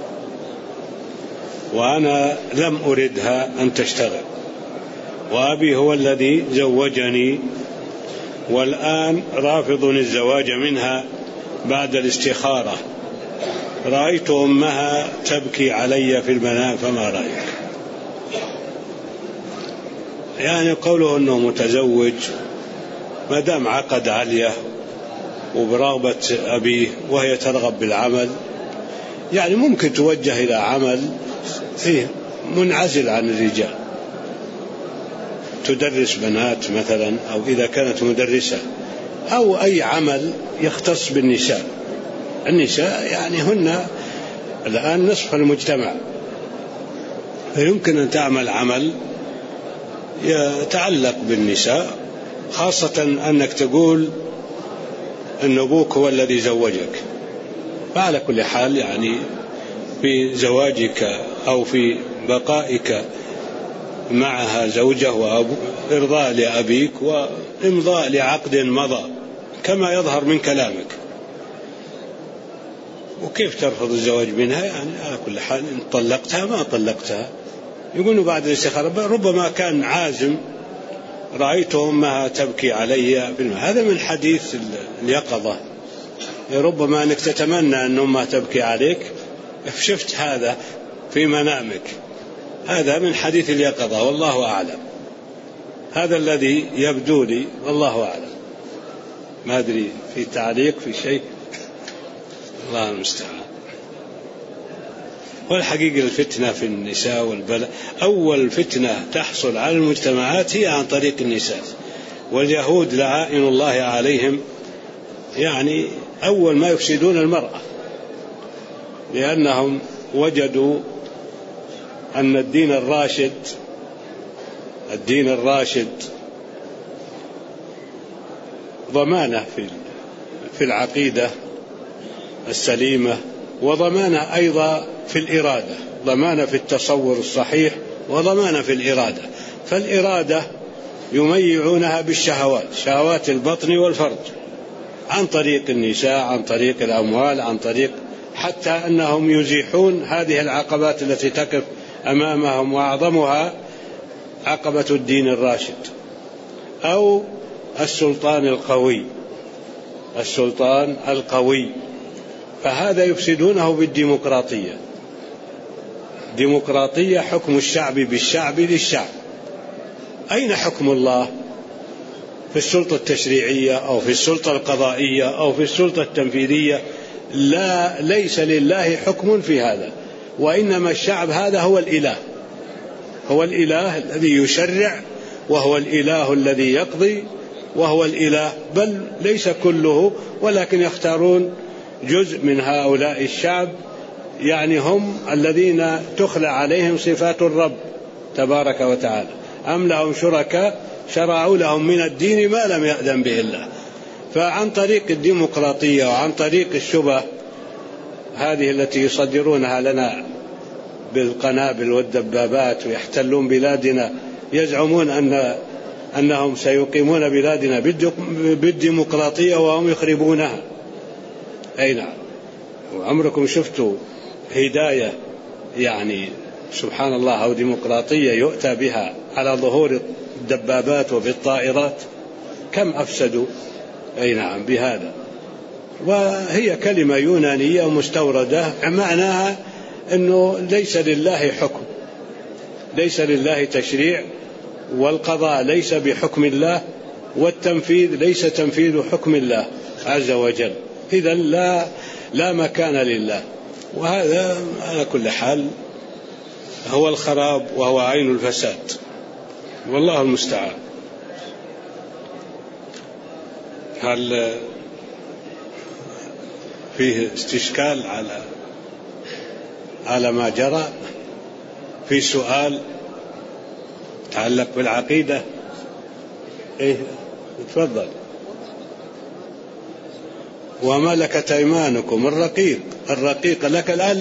وأنا لم أردها أن تشتغل وأبي هو الذي زوجني والآن رافض الزواج منها بعد الاستخارة. رأيت أمها تبكي علي في المنام فما رأيك؟ يعني قوله أنه متزوج ما دام عقد عليه وبرغبة أبيه وهي ترغب بالعمل، يعني ممكن توجه إلى عمل فيه منعزل عن الرجال، تدرس بنات مثلا، أو إذا كانت مدرسة، أو أي عمل يختص بالنساء. النساء يعني هن الآن نصف المجتمع، فيمكن أن تعمل عمل يتعلق بالنساء، خاصة أنك تقول أن أبوك هو الذي زوجك. فعلى كل حال يعني في زواجك أو في بقائك معها زوجة وإرضاء لأبيك وإمضاء لعقد مضى كما يظهر من كلامك. وكيف ترفض الزواج منها؟ يعني على كل حال إن طلقتها ما طلقتها، يقولوا بعد الاستخارة ربما كان عازم، رأيت أمها تبكي علي، هذا من حديث اليقظة، ربما أنك تتمنى أن أمها تبكي عليك، شفت هذا في منامك، هذا من حديث اليقظة والله أعلم، هذا الذي يبدو لي والله أعلم، ما أدري في تعليق في شيء، الله المستعان. والحقيقة الفتنة في النساء والبلاء، أول فتنة تحصل على المجتمعات هي عن طريق النساء، واليهود لعائن الله عليهم يعني أول ما يفسدون المرأة، لأنهم وجدوا أن الدين الراشد ضمانة في العقيدة السليمة، وضمانة أيضا في الإرادة، ضمانة في التصور الصحيح، وضمانة في الإرادة. فالإرادة يميعونها بالشهوات، شهوات البطن والفرج، عن طريق النساء، عن طريق الأموال، عن طريق حتى أنهم يزيحون هذه العقبات التي تقف أمامهم، وأعظمها عقبة الدين الراشد أو السلطان القوي. فهذا يفسدونه بالديمقراطية، ديمقراطية حكم الشعب بالشعب للشعب. أين حكم الله؟ في السلطة التشريعية أو في السلطة القضائية أو في السلطة التنفيذية؟ لا، ليس لله حكم في هذا، وإنما الشعب هذا هو الإله الذي يشرع، وهو الإله الذي يقضي، وهو الإله، بل ليس كله، ولكن يختارون جزء من هؤلاء الشعب، يعني هم الذين تخلع عليهم صفات الرب تبارك وتعالى، أم لهم شركاء شرعوا لهم من الدين ما لم يأذن به الله. فعن طريق الديمقراطية وعن طريق الشبه هذه التي يصدرونها لنا بالقنابل والدبابات ويحتلون بلادنا، يزعمون أنهم سيقيمون بلادنا بالديمقراطية وهم يخربونها. أي نعم. وعمركم شفتوا هداية يعني سبحان الله أو ديمقراطية يؤتى بها على ظهور الدبابات وبالطائرات؟ كم أفسدوا. أي نعم بهذا. وهي كلمة يونانية مستوردة، معناها أنه ليس لله حكم، ليس لله تشريع، والقضاء ليس بحكم الله، والتنفيذ ليس تنفيذ حكم الله عز وجل. إذا لا مكان لله. وهذا على كل حال هو الخراب وهو عين الفساد، والله المستعان. هل فيه استشكال على ما جرى؟ في سؤال يتعلق بالعقيدة؟ إيه تفضل. وملكت أيمانكم، الرقيق لك الآن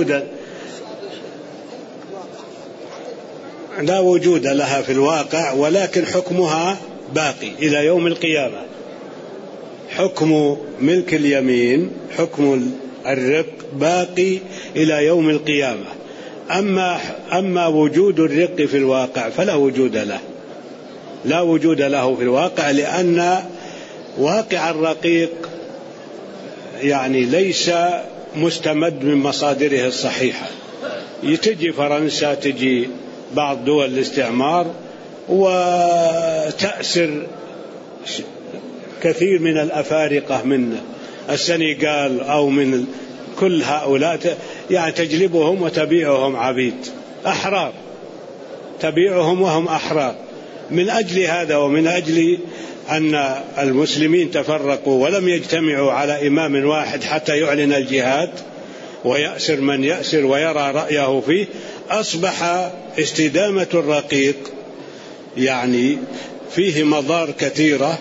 لا وجود لها في الواقع، ولكن حكمها باقي إلى يوم القيامة. حكم ملك اليمين، حكم الرق باقي إلى يوم القيامة. أما وجود الرق في الواقع فلا وجود له، لا وجود له في الواقع، لأن واقع الرقيق يعني ليس مستمد من مصادره الصحيحة. تجي فرنسا، تجي بعض دول الاستعمار وتأسر كثير من الأفارقة من السنغال أو من كل هؤلاء، يعني تجلبهم وتبيعهم عبيد أحرار، تبيعهم وهم أحرار. من أجل هذا ومن أجل أن المسلمين تفرقوا ولم يجتمعوا على إمام واحد حتى يعلن الجهاد، ويأسر من يأسر ويرى رأيه فيه، أصبح استدامة الرقيق يعني فيه مضار كثيرة.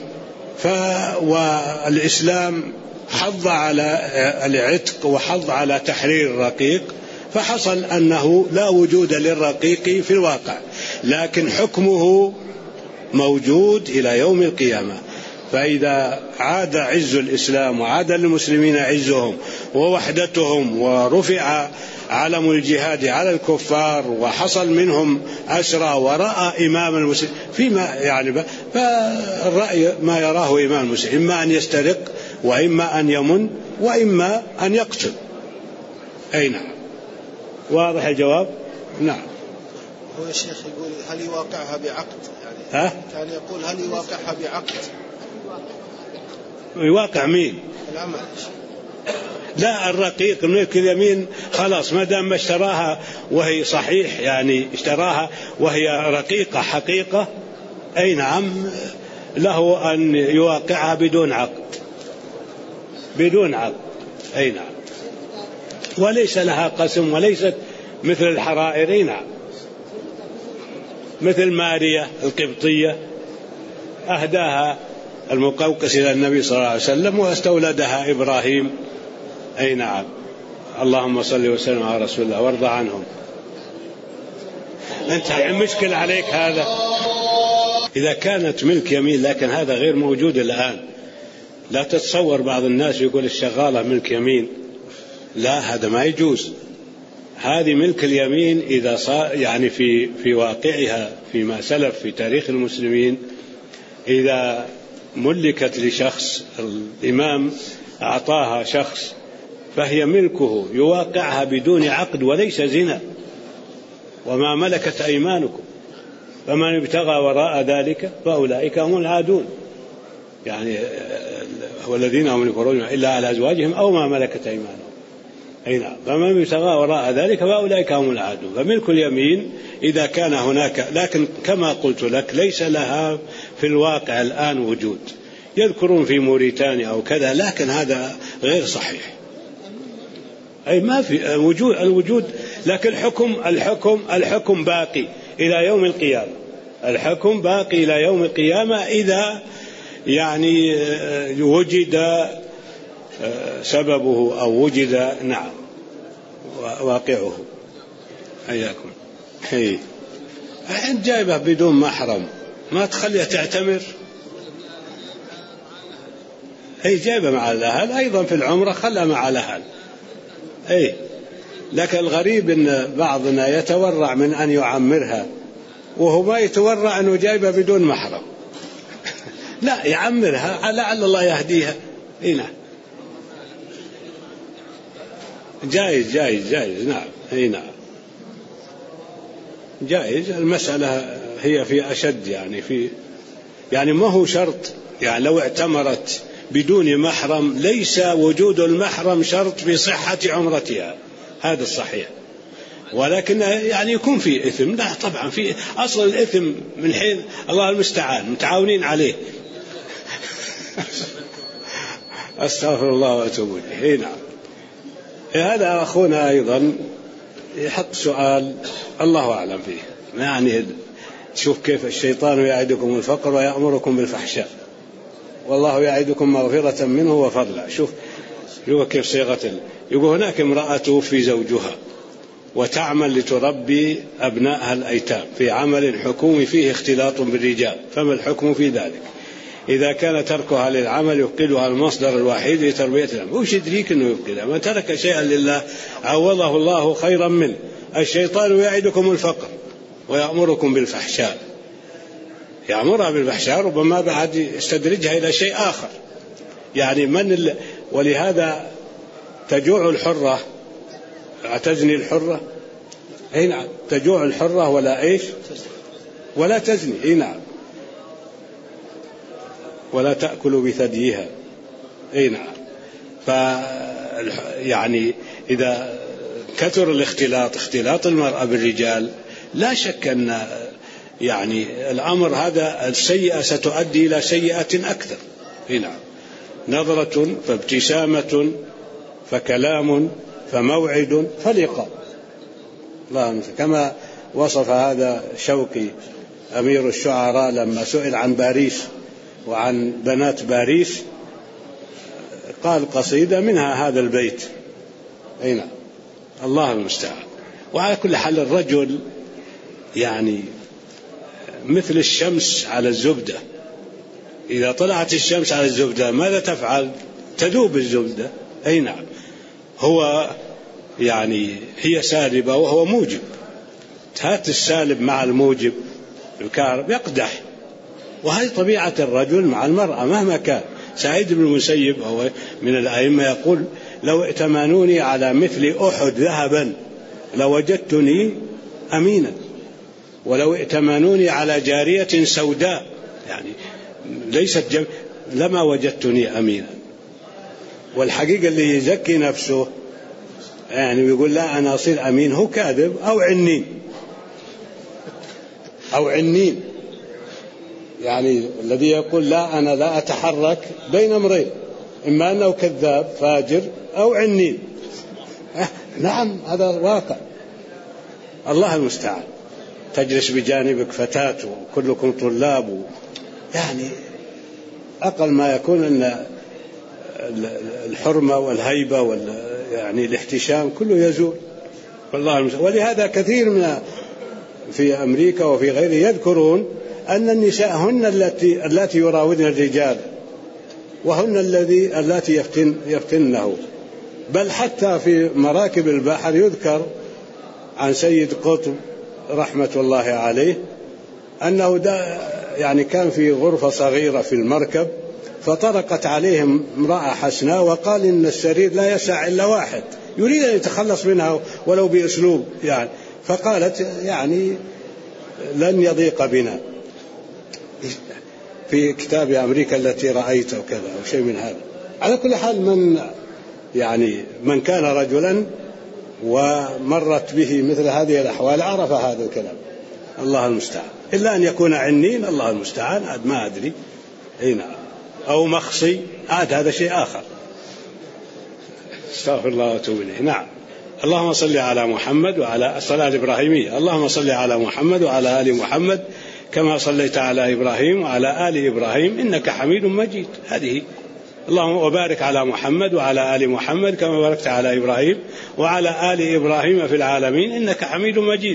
والإسلام حض على العتق وحض على تحرير الرقيق، فحصل أنه لا وجود للرقيق في الواقع، لكن حكمه موجود إلى يوم القيامة. فإذا عاد عز الإسلام وعاد للمسلمين عزهم ووحدتهم ورفع علم الجهاد على الكفار وحصل منهم أسرى ورأى إمام المسلم فيما يعني، فالرأي ما يراه إمام المسلم، إما أن يسترق وإما أن يمن وإما أن يقتل. أي نعم، واضح الجواب؟ نعم. هو الشيخ يقول هل يواقعها بعقد؟ يعني كان يقول هل يواقعها بعقد؟ يواقع مين؟ العمل. لا، الرقيق ملك اليمين خلاص، ما دام اشتراها وهي صحيح، يعني اشتراها وهي رقيقة حقيقة، أي نعم له أن يواقعها بدون عقد، بدون عقد. أي نعم، وليس لها قسم، وليست مثل الحرائر. أي نعم، مثل ماريا القبطية أهداها المقوقس إلى النبي صلى الله عليه وسلم واستولدها إبراهيم. أي نعم، اللهم صل وسلم على رسول الله وارضى عنهم. أنت مشكل عليك هذا إذا كانت ملك يمين، لكن هذا غير موجود الآن. لا تتصور بعض الناس يقول الشغالة ملك يمين، لا، هذا ما يجوز. هذه ملك اليمين إذا صار يعني في واقعها فيما سلف في تاريخ المسلمين، إذا ملكت لشخص، الإمام أعطاها شخص، فهي ملكه، يواقعها بدون عقد وليس زنا، وما ملكت أيمانكم، فمن ابتغى وراء ذلك فأولئك هم العادون. يعني والذين هم لفروجهم إلا على أزواجهم أو ما ملكت أيمانهم. أي نعم، فمن ابتغى وراء ذلك فأولئك هم العادون. فملك اليمين إذا كان هناك، لكن كما قلت لك ليس لها في الواقع الآن وجود. يذكرون في موريتانيا أو كذا، لكن هذا غير صحيح. أي ما في الوجود، لكن الحكم باقي إلى يوم القيامة. الحكم باقي إلى يوم القيامة إذا يعني وجد سببه أو وجد نعم واقعه. حياكم. هي أنت جايبه بدون محرم، ما تخليها تعتمر. هي جايبه مع الأهل أيضا في العمرة، خلها مع الأهل. أي لكن الغريب أن بعضنا يتورع من أن يعمرها، وهو ما يتورع أنه جايبه بدون محرم. لا، يعمرها لعل الله يهديها. هنا جائز نعم. هنا جائز. المسألة هي في أشد، يعني ما هو شرط. يعني لو اعتمرت بدون محرم ليس وجود المحرم شرط في صحة عمرتها، هذا الصحيح. ولكن يعني يكون في إثم. لا طبعا في أصل الإثم من حين الله المستعان، متعاونين عليه. أستغفر الله وأتوب إليه. نعم. هذا أخونا أيضا يحط سؤال الله أعلم فيه، يعني شوف كيف الشيطان يعدكم الفقر ويأمركم بالفحشاء والله يعدكم مغفرة منه وفضلا. شوف كيف صيغة. يقول هناك امرأة توفي زوجها وتعمل لتربي أبنائها الأيتام في عمل حكومي فيه اختلاط بالرجال، فما الحكم في ذلك؟ إذا كان تركها للعمل يفقدها المصدر الوحيد لتربية الأبناء. وش يدريك أنه يفقدها؟ من ترك شيئا لله عوضه الله خيرا منه. الشيطان يعدكم الفقر ويأمركم بالفحشاء. يأمرها بالفحشاء ربما بعد يستدرجها إلى شيء آخر. يعني ولهذا تجوع الحرة، تزني الحرة. أي نعم، تجوع الحرة ولا إيش ولا تزني. أي نعم، ولا تأكل بثديها. أي نعم. يعني إذا كثر اختلاط المرأة بالرجال، لا شك أن يعني الأمر هذا السيئة ستؤدي إلى سيئة أكثر. نعم. نظرة فابتسامة فكلام فموعد فلقاء. كما وصف هذا شوقي أمير الشعراء لما سئل عن باريس وعن بنات باريس قال قصيدة منها هذا البيت. أي نعم، الله المستعان. وعلى كل حال الرجل يعني مثل الشمس على الزبدة، إذا طلعت الشمس على الزبدة ماذا تفعل؟ تذوب الزبدة. أي نعم، هو يعني هي سالبة وهو موجب، هات السالب مع الموجب الكهرب يقدح، وهذه طبيعة الرجل مع المرأة مهما كان. سعيد بن المسيب هو من الأئمة يقول: لو ائتمنوني على مثل أحد ذهبا لوجدتني أمينا، ولو ائتمنوني على جارية سوداء يعني ليست لما وجدتني أمينا. والحقيقة اللي يزكي نفسه يعني ويقول لا أنا أصير أمين هو كاذب أو عنين يعني الذي يقول لا أنا لا أتحرك بين أمرين، إما أنه كذاب فاجر أو عنين. نعم هذا واقع، الله المستعان. تجلس بجانبك فتاة وكلكم طلاب يعني أقل ما يكون أن الحرمة والهيبة يعني الاحتشام كله يزول، والله المستعان. ولهذا كثير من في أمريكا وفي غيره يذكرون أن النساء هن التي يراودن الرجال وهن التي يفتنه. بل حتى في مراكب البحر يذكر عن سيد قطب رحمة الله عليه أنه يعني كان في غرفة صغيرة في المركب، فطرقت عليهم امرأة حسناء وقال إن السرير لا يسع إلا واحد، يريد أن يتخلص منها ولو بأسلوب يعني، فقالت يعني لن يضيق بنا، في كتاب أمريكا التي رأيت وكذا أو شيء من هذا. على كل حال من كان رجلا ومرت به مثل هذه الأحوال عرف هذا الكلام، الله المستعان. إلا أن يكون عنين، الله المستعان، ما أدري هنا أو مخصي هذا شيء آخر، استغفر الله واتوب إليه. نعم. اللهم صل على محمد وعلى الصلاة الإبراهيمية. اللهم صل على محمد وعلى آل محمد كما صليت على إبراهيم وعلى آل إبراهيم إنك حميد مجيد. هذه. اللهم وبارك على محمد وعلى آل محمد كما باركت على إبراهيم وعلى آل إبراهيم في العالمين إنك حميد مجيد.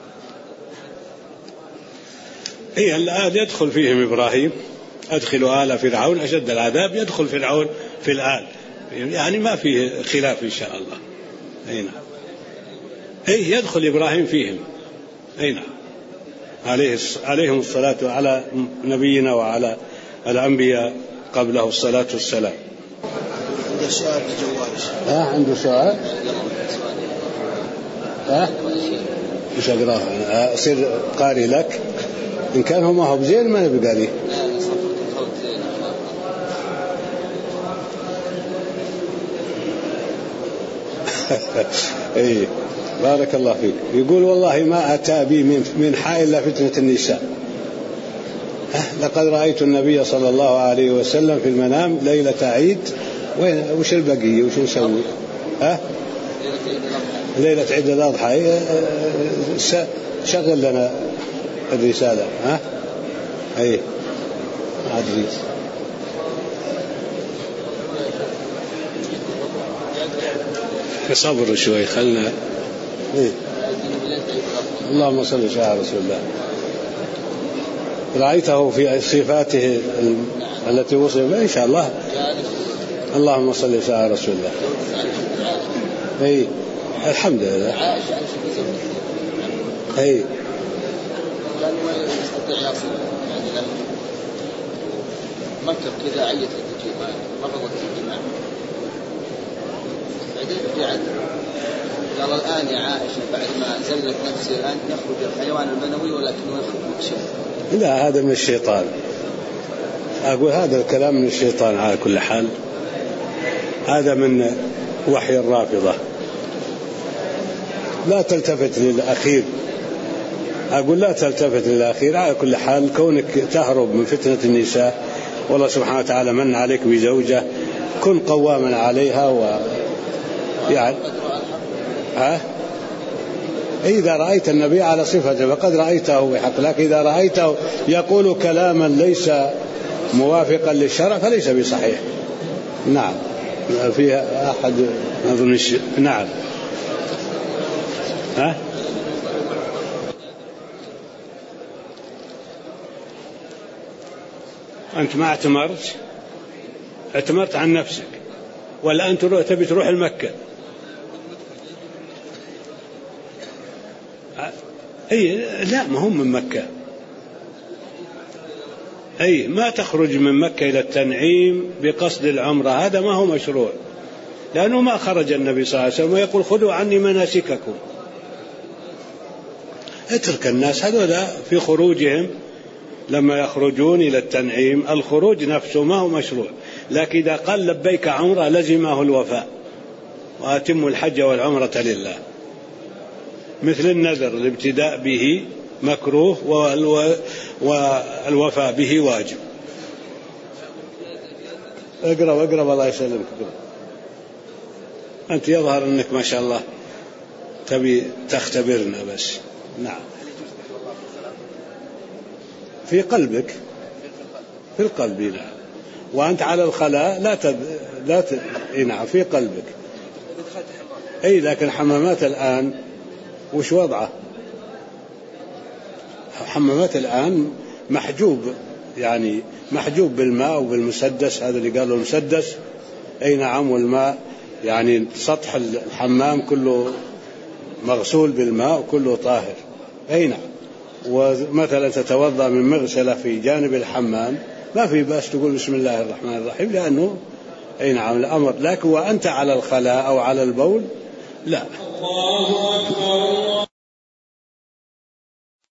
هي الآن يدخل فيهم إبراهيم: أدخلوا آل فرعون أشد العذاب، يدخل فرعون في الآل، يعني ما فيه خلاف إن شاء الله. أي نعم. يدخل إبراهيم فيهم. أي نعم. عليهم الصلاة على نبينا وعلى الأنبياء قبله الصلاة والسلام. عنده سؤال بجوال. عنده سؤال. مش أقرأه أنا أصير قاري لك، إن كان هو ما هو بزين ما نبي قاري. إيه بارك الله فيك. يقول والله ما أتى بي من حائل إلا فتنة النساء. لقد رأيت النبي صلى الله عليه وسلم في المنام ليلة عيد. وش البقية وش نسوي؟ ليلة عيد الأضحى. شغل لنا الرسالة. أي أدري. صبر شوي خلنا. اللهم صل على رسول الله. رأيته في صفاته التي وصف إن شاء الله. اللهم صل على رسول الله. أي الحمد لله. أي مركب كذا عيت التجيب مرضت الجماعة بعدين رجعت قال الآن يا عائشة بعد ما زلت نفسي الآن يخرج الحيوان المنوي ولكنه يخرج مكشف. لا هذا من الشيطان. أقول هذا الكلام من الشيطان على كل حال. هذا من وحي الرافضة. لا تلتفت للأخير. أقول لا تلتفت للأخير على كل حال. كونك تهرب من فتنة النساء والله سبحانه وتعالى من عليك بزوجة كن قواما عليها يعني إذا رأيت النبي على صفته فقد رأيته بحق، لكن إذا رأيته يقول كلاما ليس موافقا للشرع فليس بصحيح. نعم. فيها أحد أظن نعم. أنت ما اعتمرت عن نفسك، والآن تبي تروح المكة. لا، ما هم من مكة. ما تخرج من مكة إلى التنعيم بقصد العمرة، هذا ما هو مشروع، لأنه ما خرج النبي صلى الله عليه وسلم ويقول خذوا عني مناسككم. اترك الناس هذولا في خروجهم لما يخرجون إلى التنعيم، الخروج نفسه ما هو مشروع، لكن إذا قال لبيك عمرة لزمه الوفاء، وأتم الحج والعمرة لله. مثل النذر الابتداء به مكروه والوفاء به واجب. اقرأ الله يسلمك. أنت يظهر أنك ما شاء الله تبي تختبرنا بس. نعم. في قلبك، في القلب. نعم. وأنت على الخلاء نعم في قلبك. لكن حمامات الآن وش وضعه؟ حمامات الآن محجوب، يعني محجوب بالماء وبالمسدس، هذا اللي قالوا المسدس. نعم. والماء يعني سطح الحمام كله مغسول بالماء وكله طاهر. نعم. ومثلا تتوضأ من مغسلة في جانب الحمام ما في بأس تقول بسم الله الرحمن الرحيم، لأنه نعم الأمر. لكن وأنت على الخلاء أو على البول لا. الله أكبر.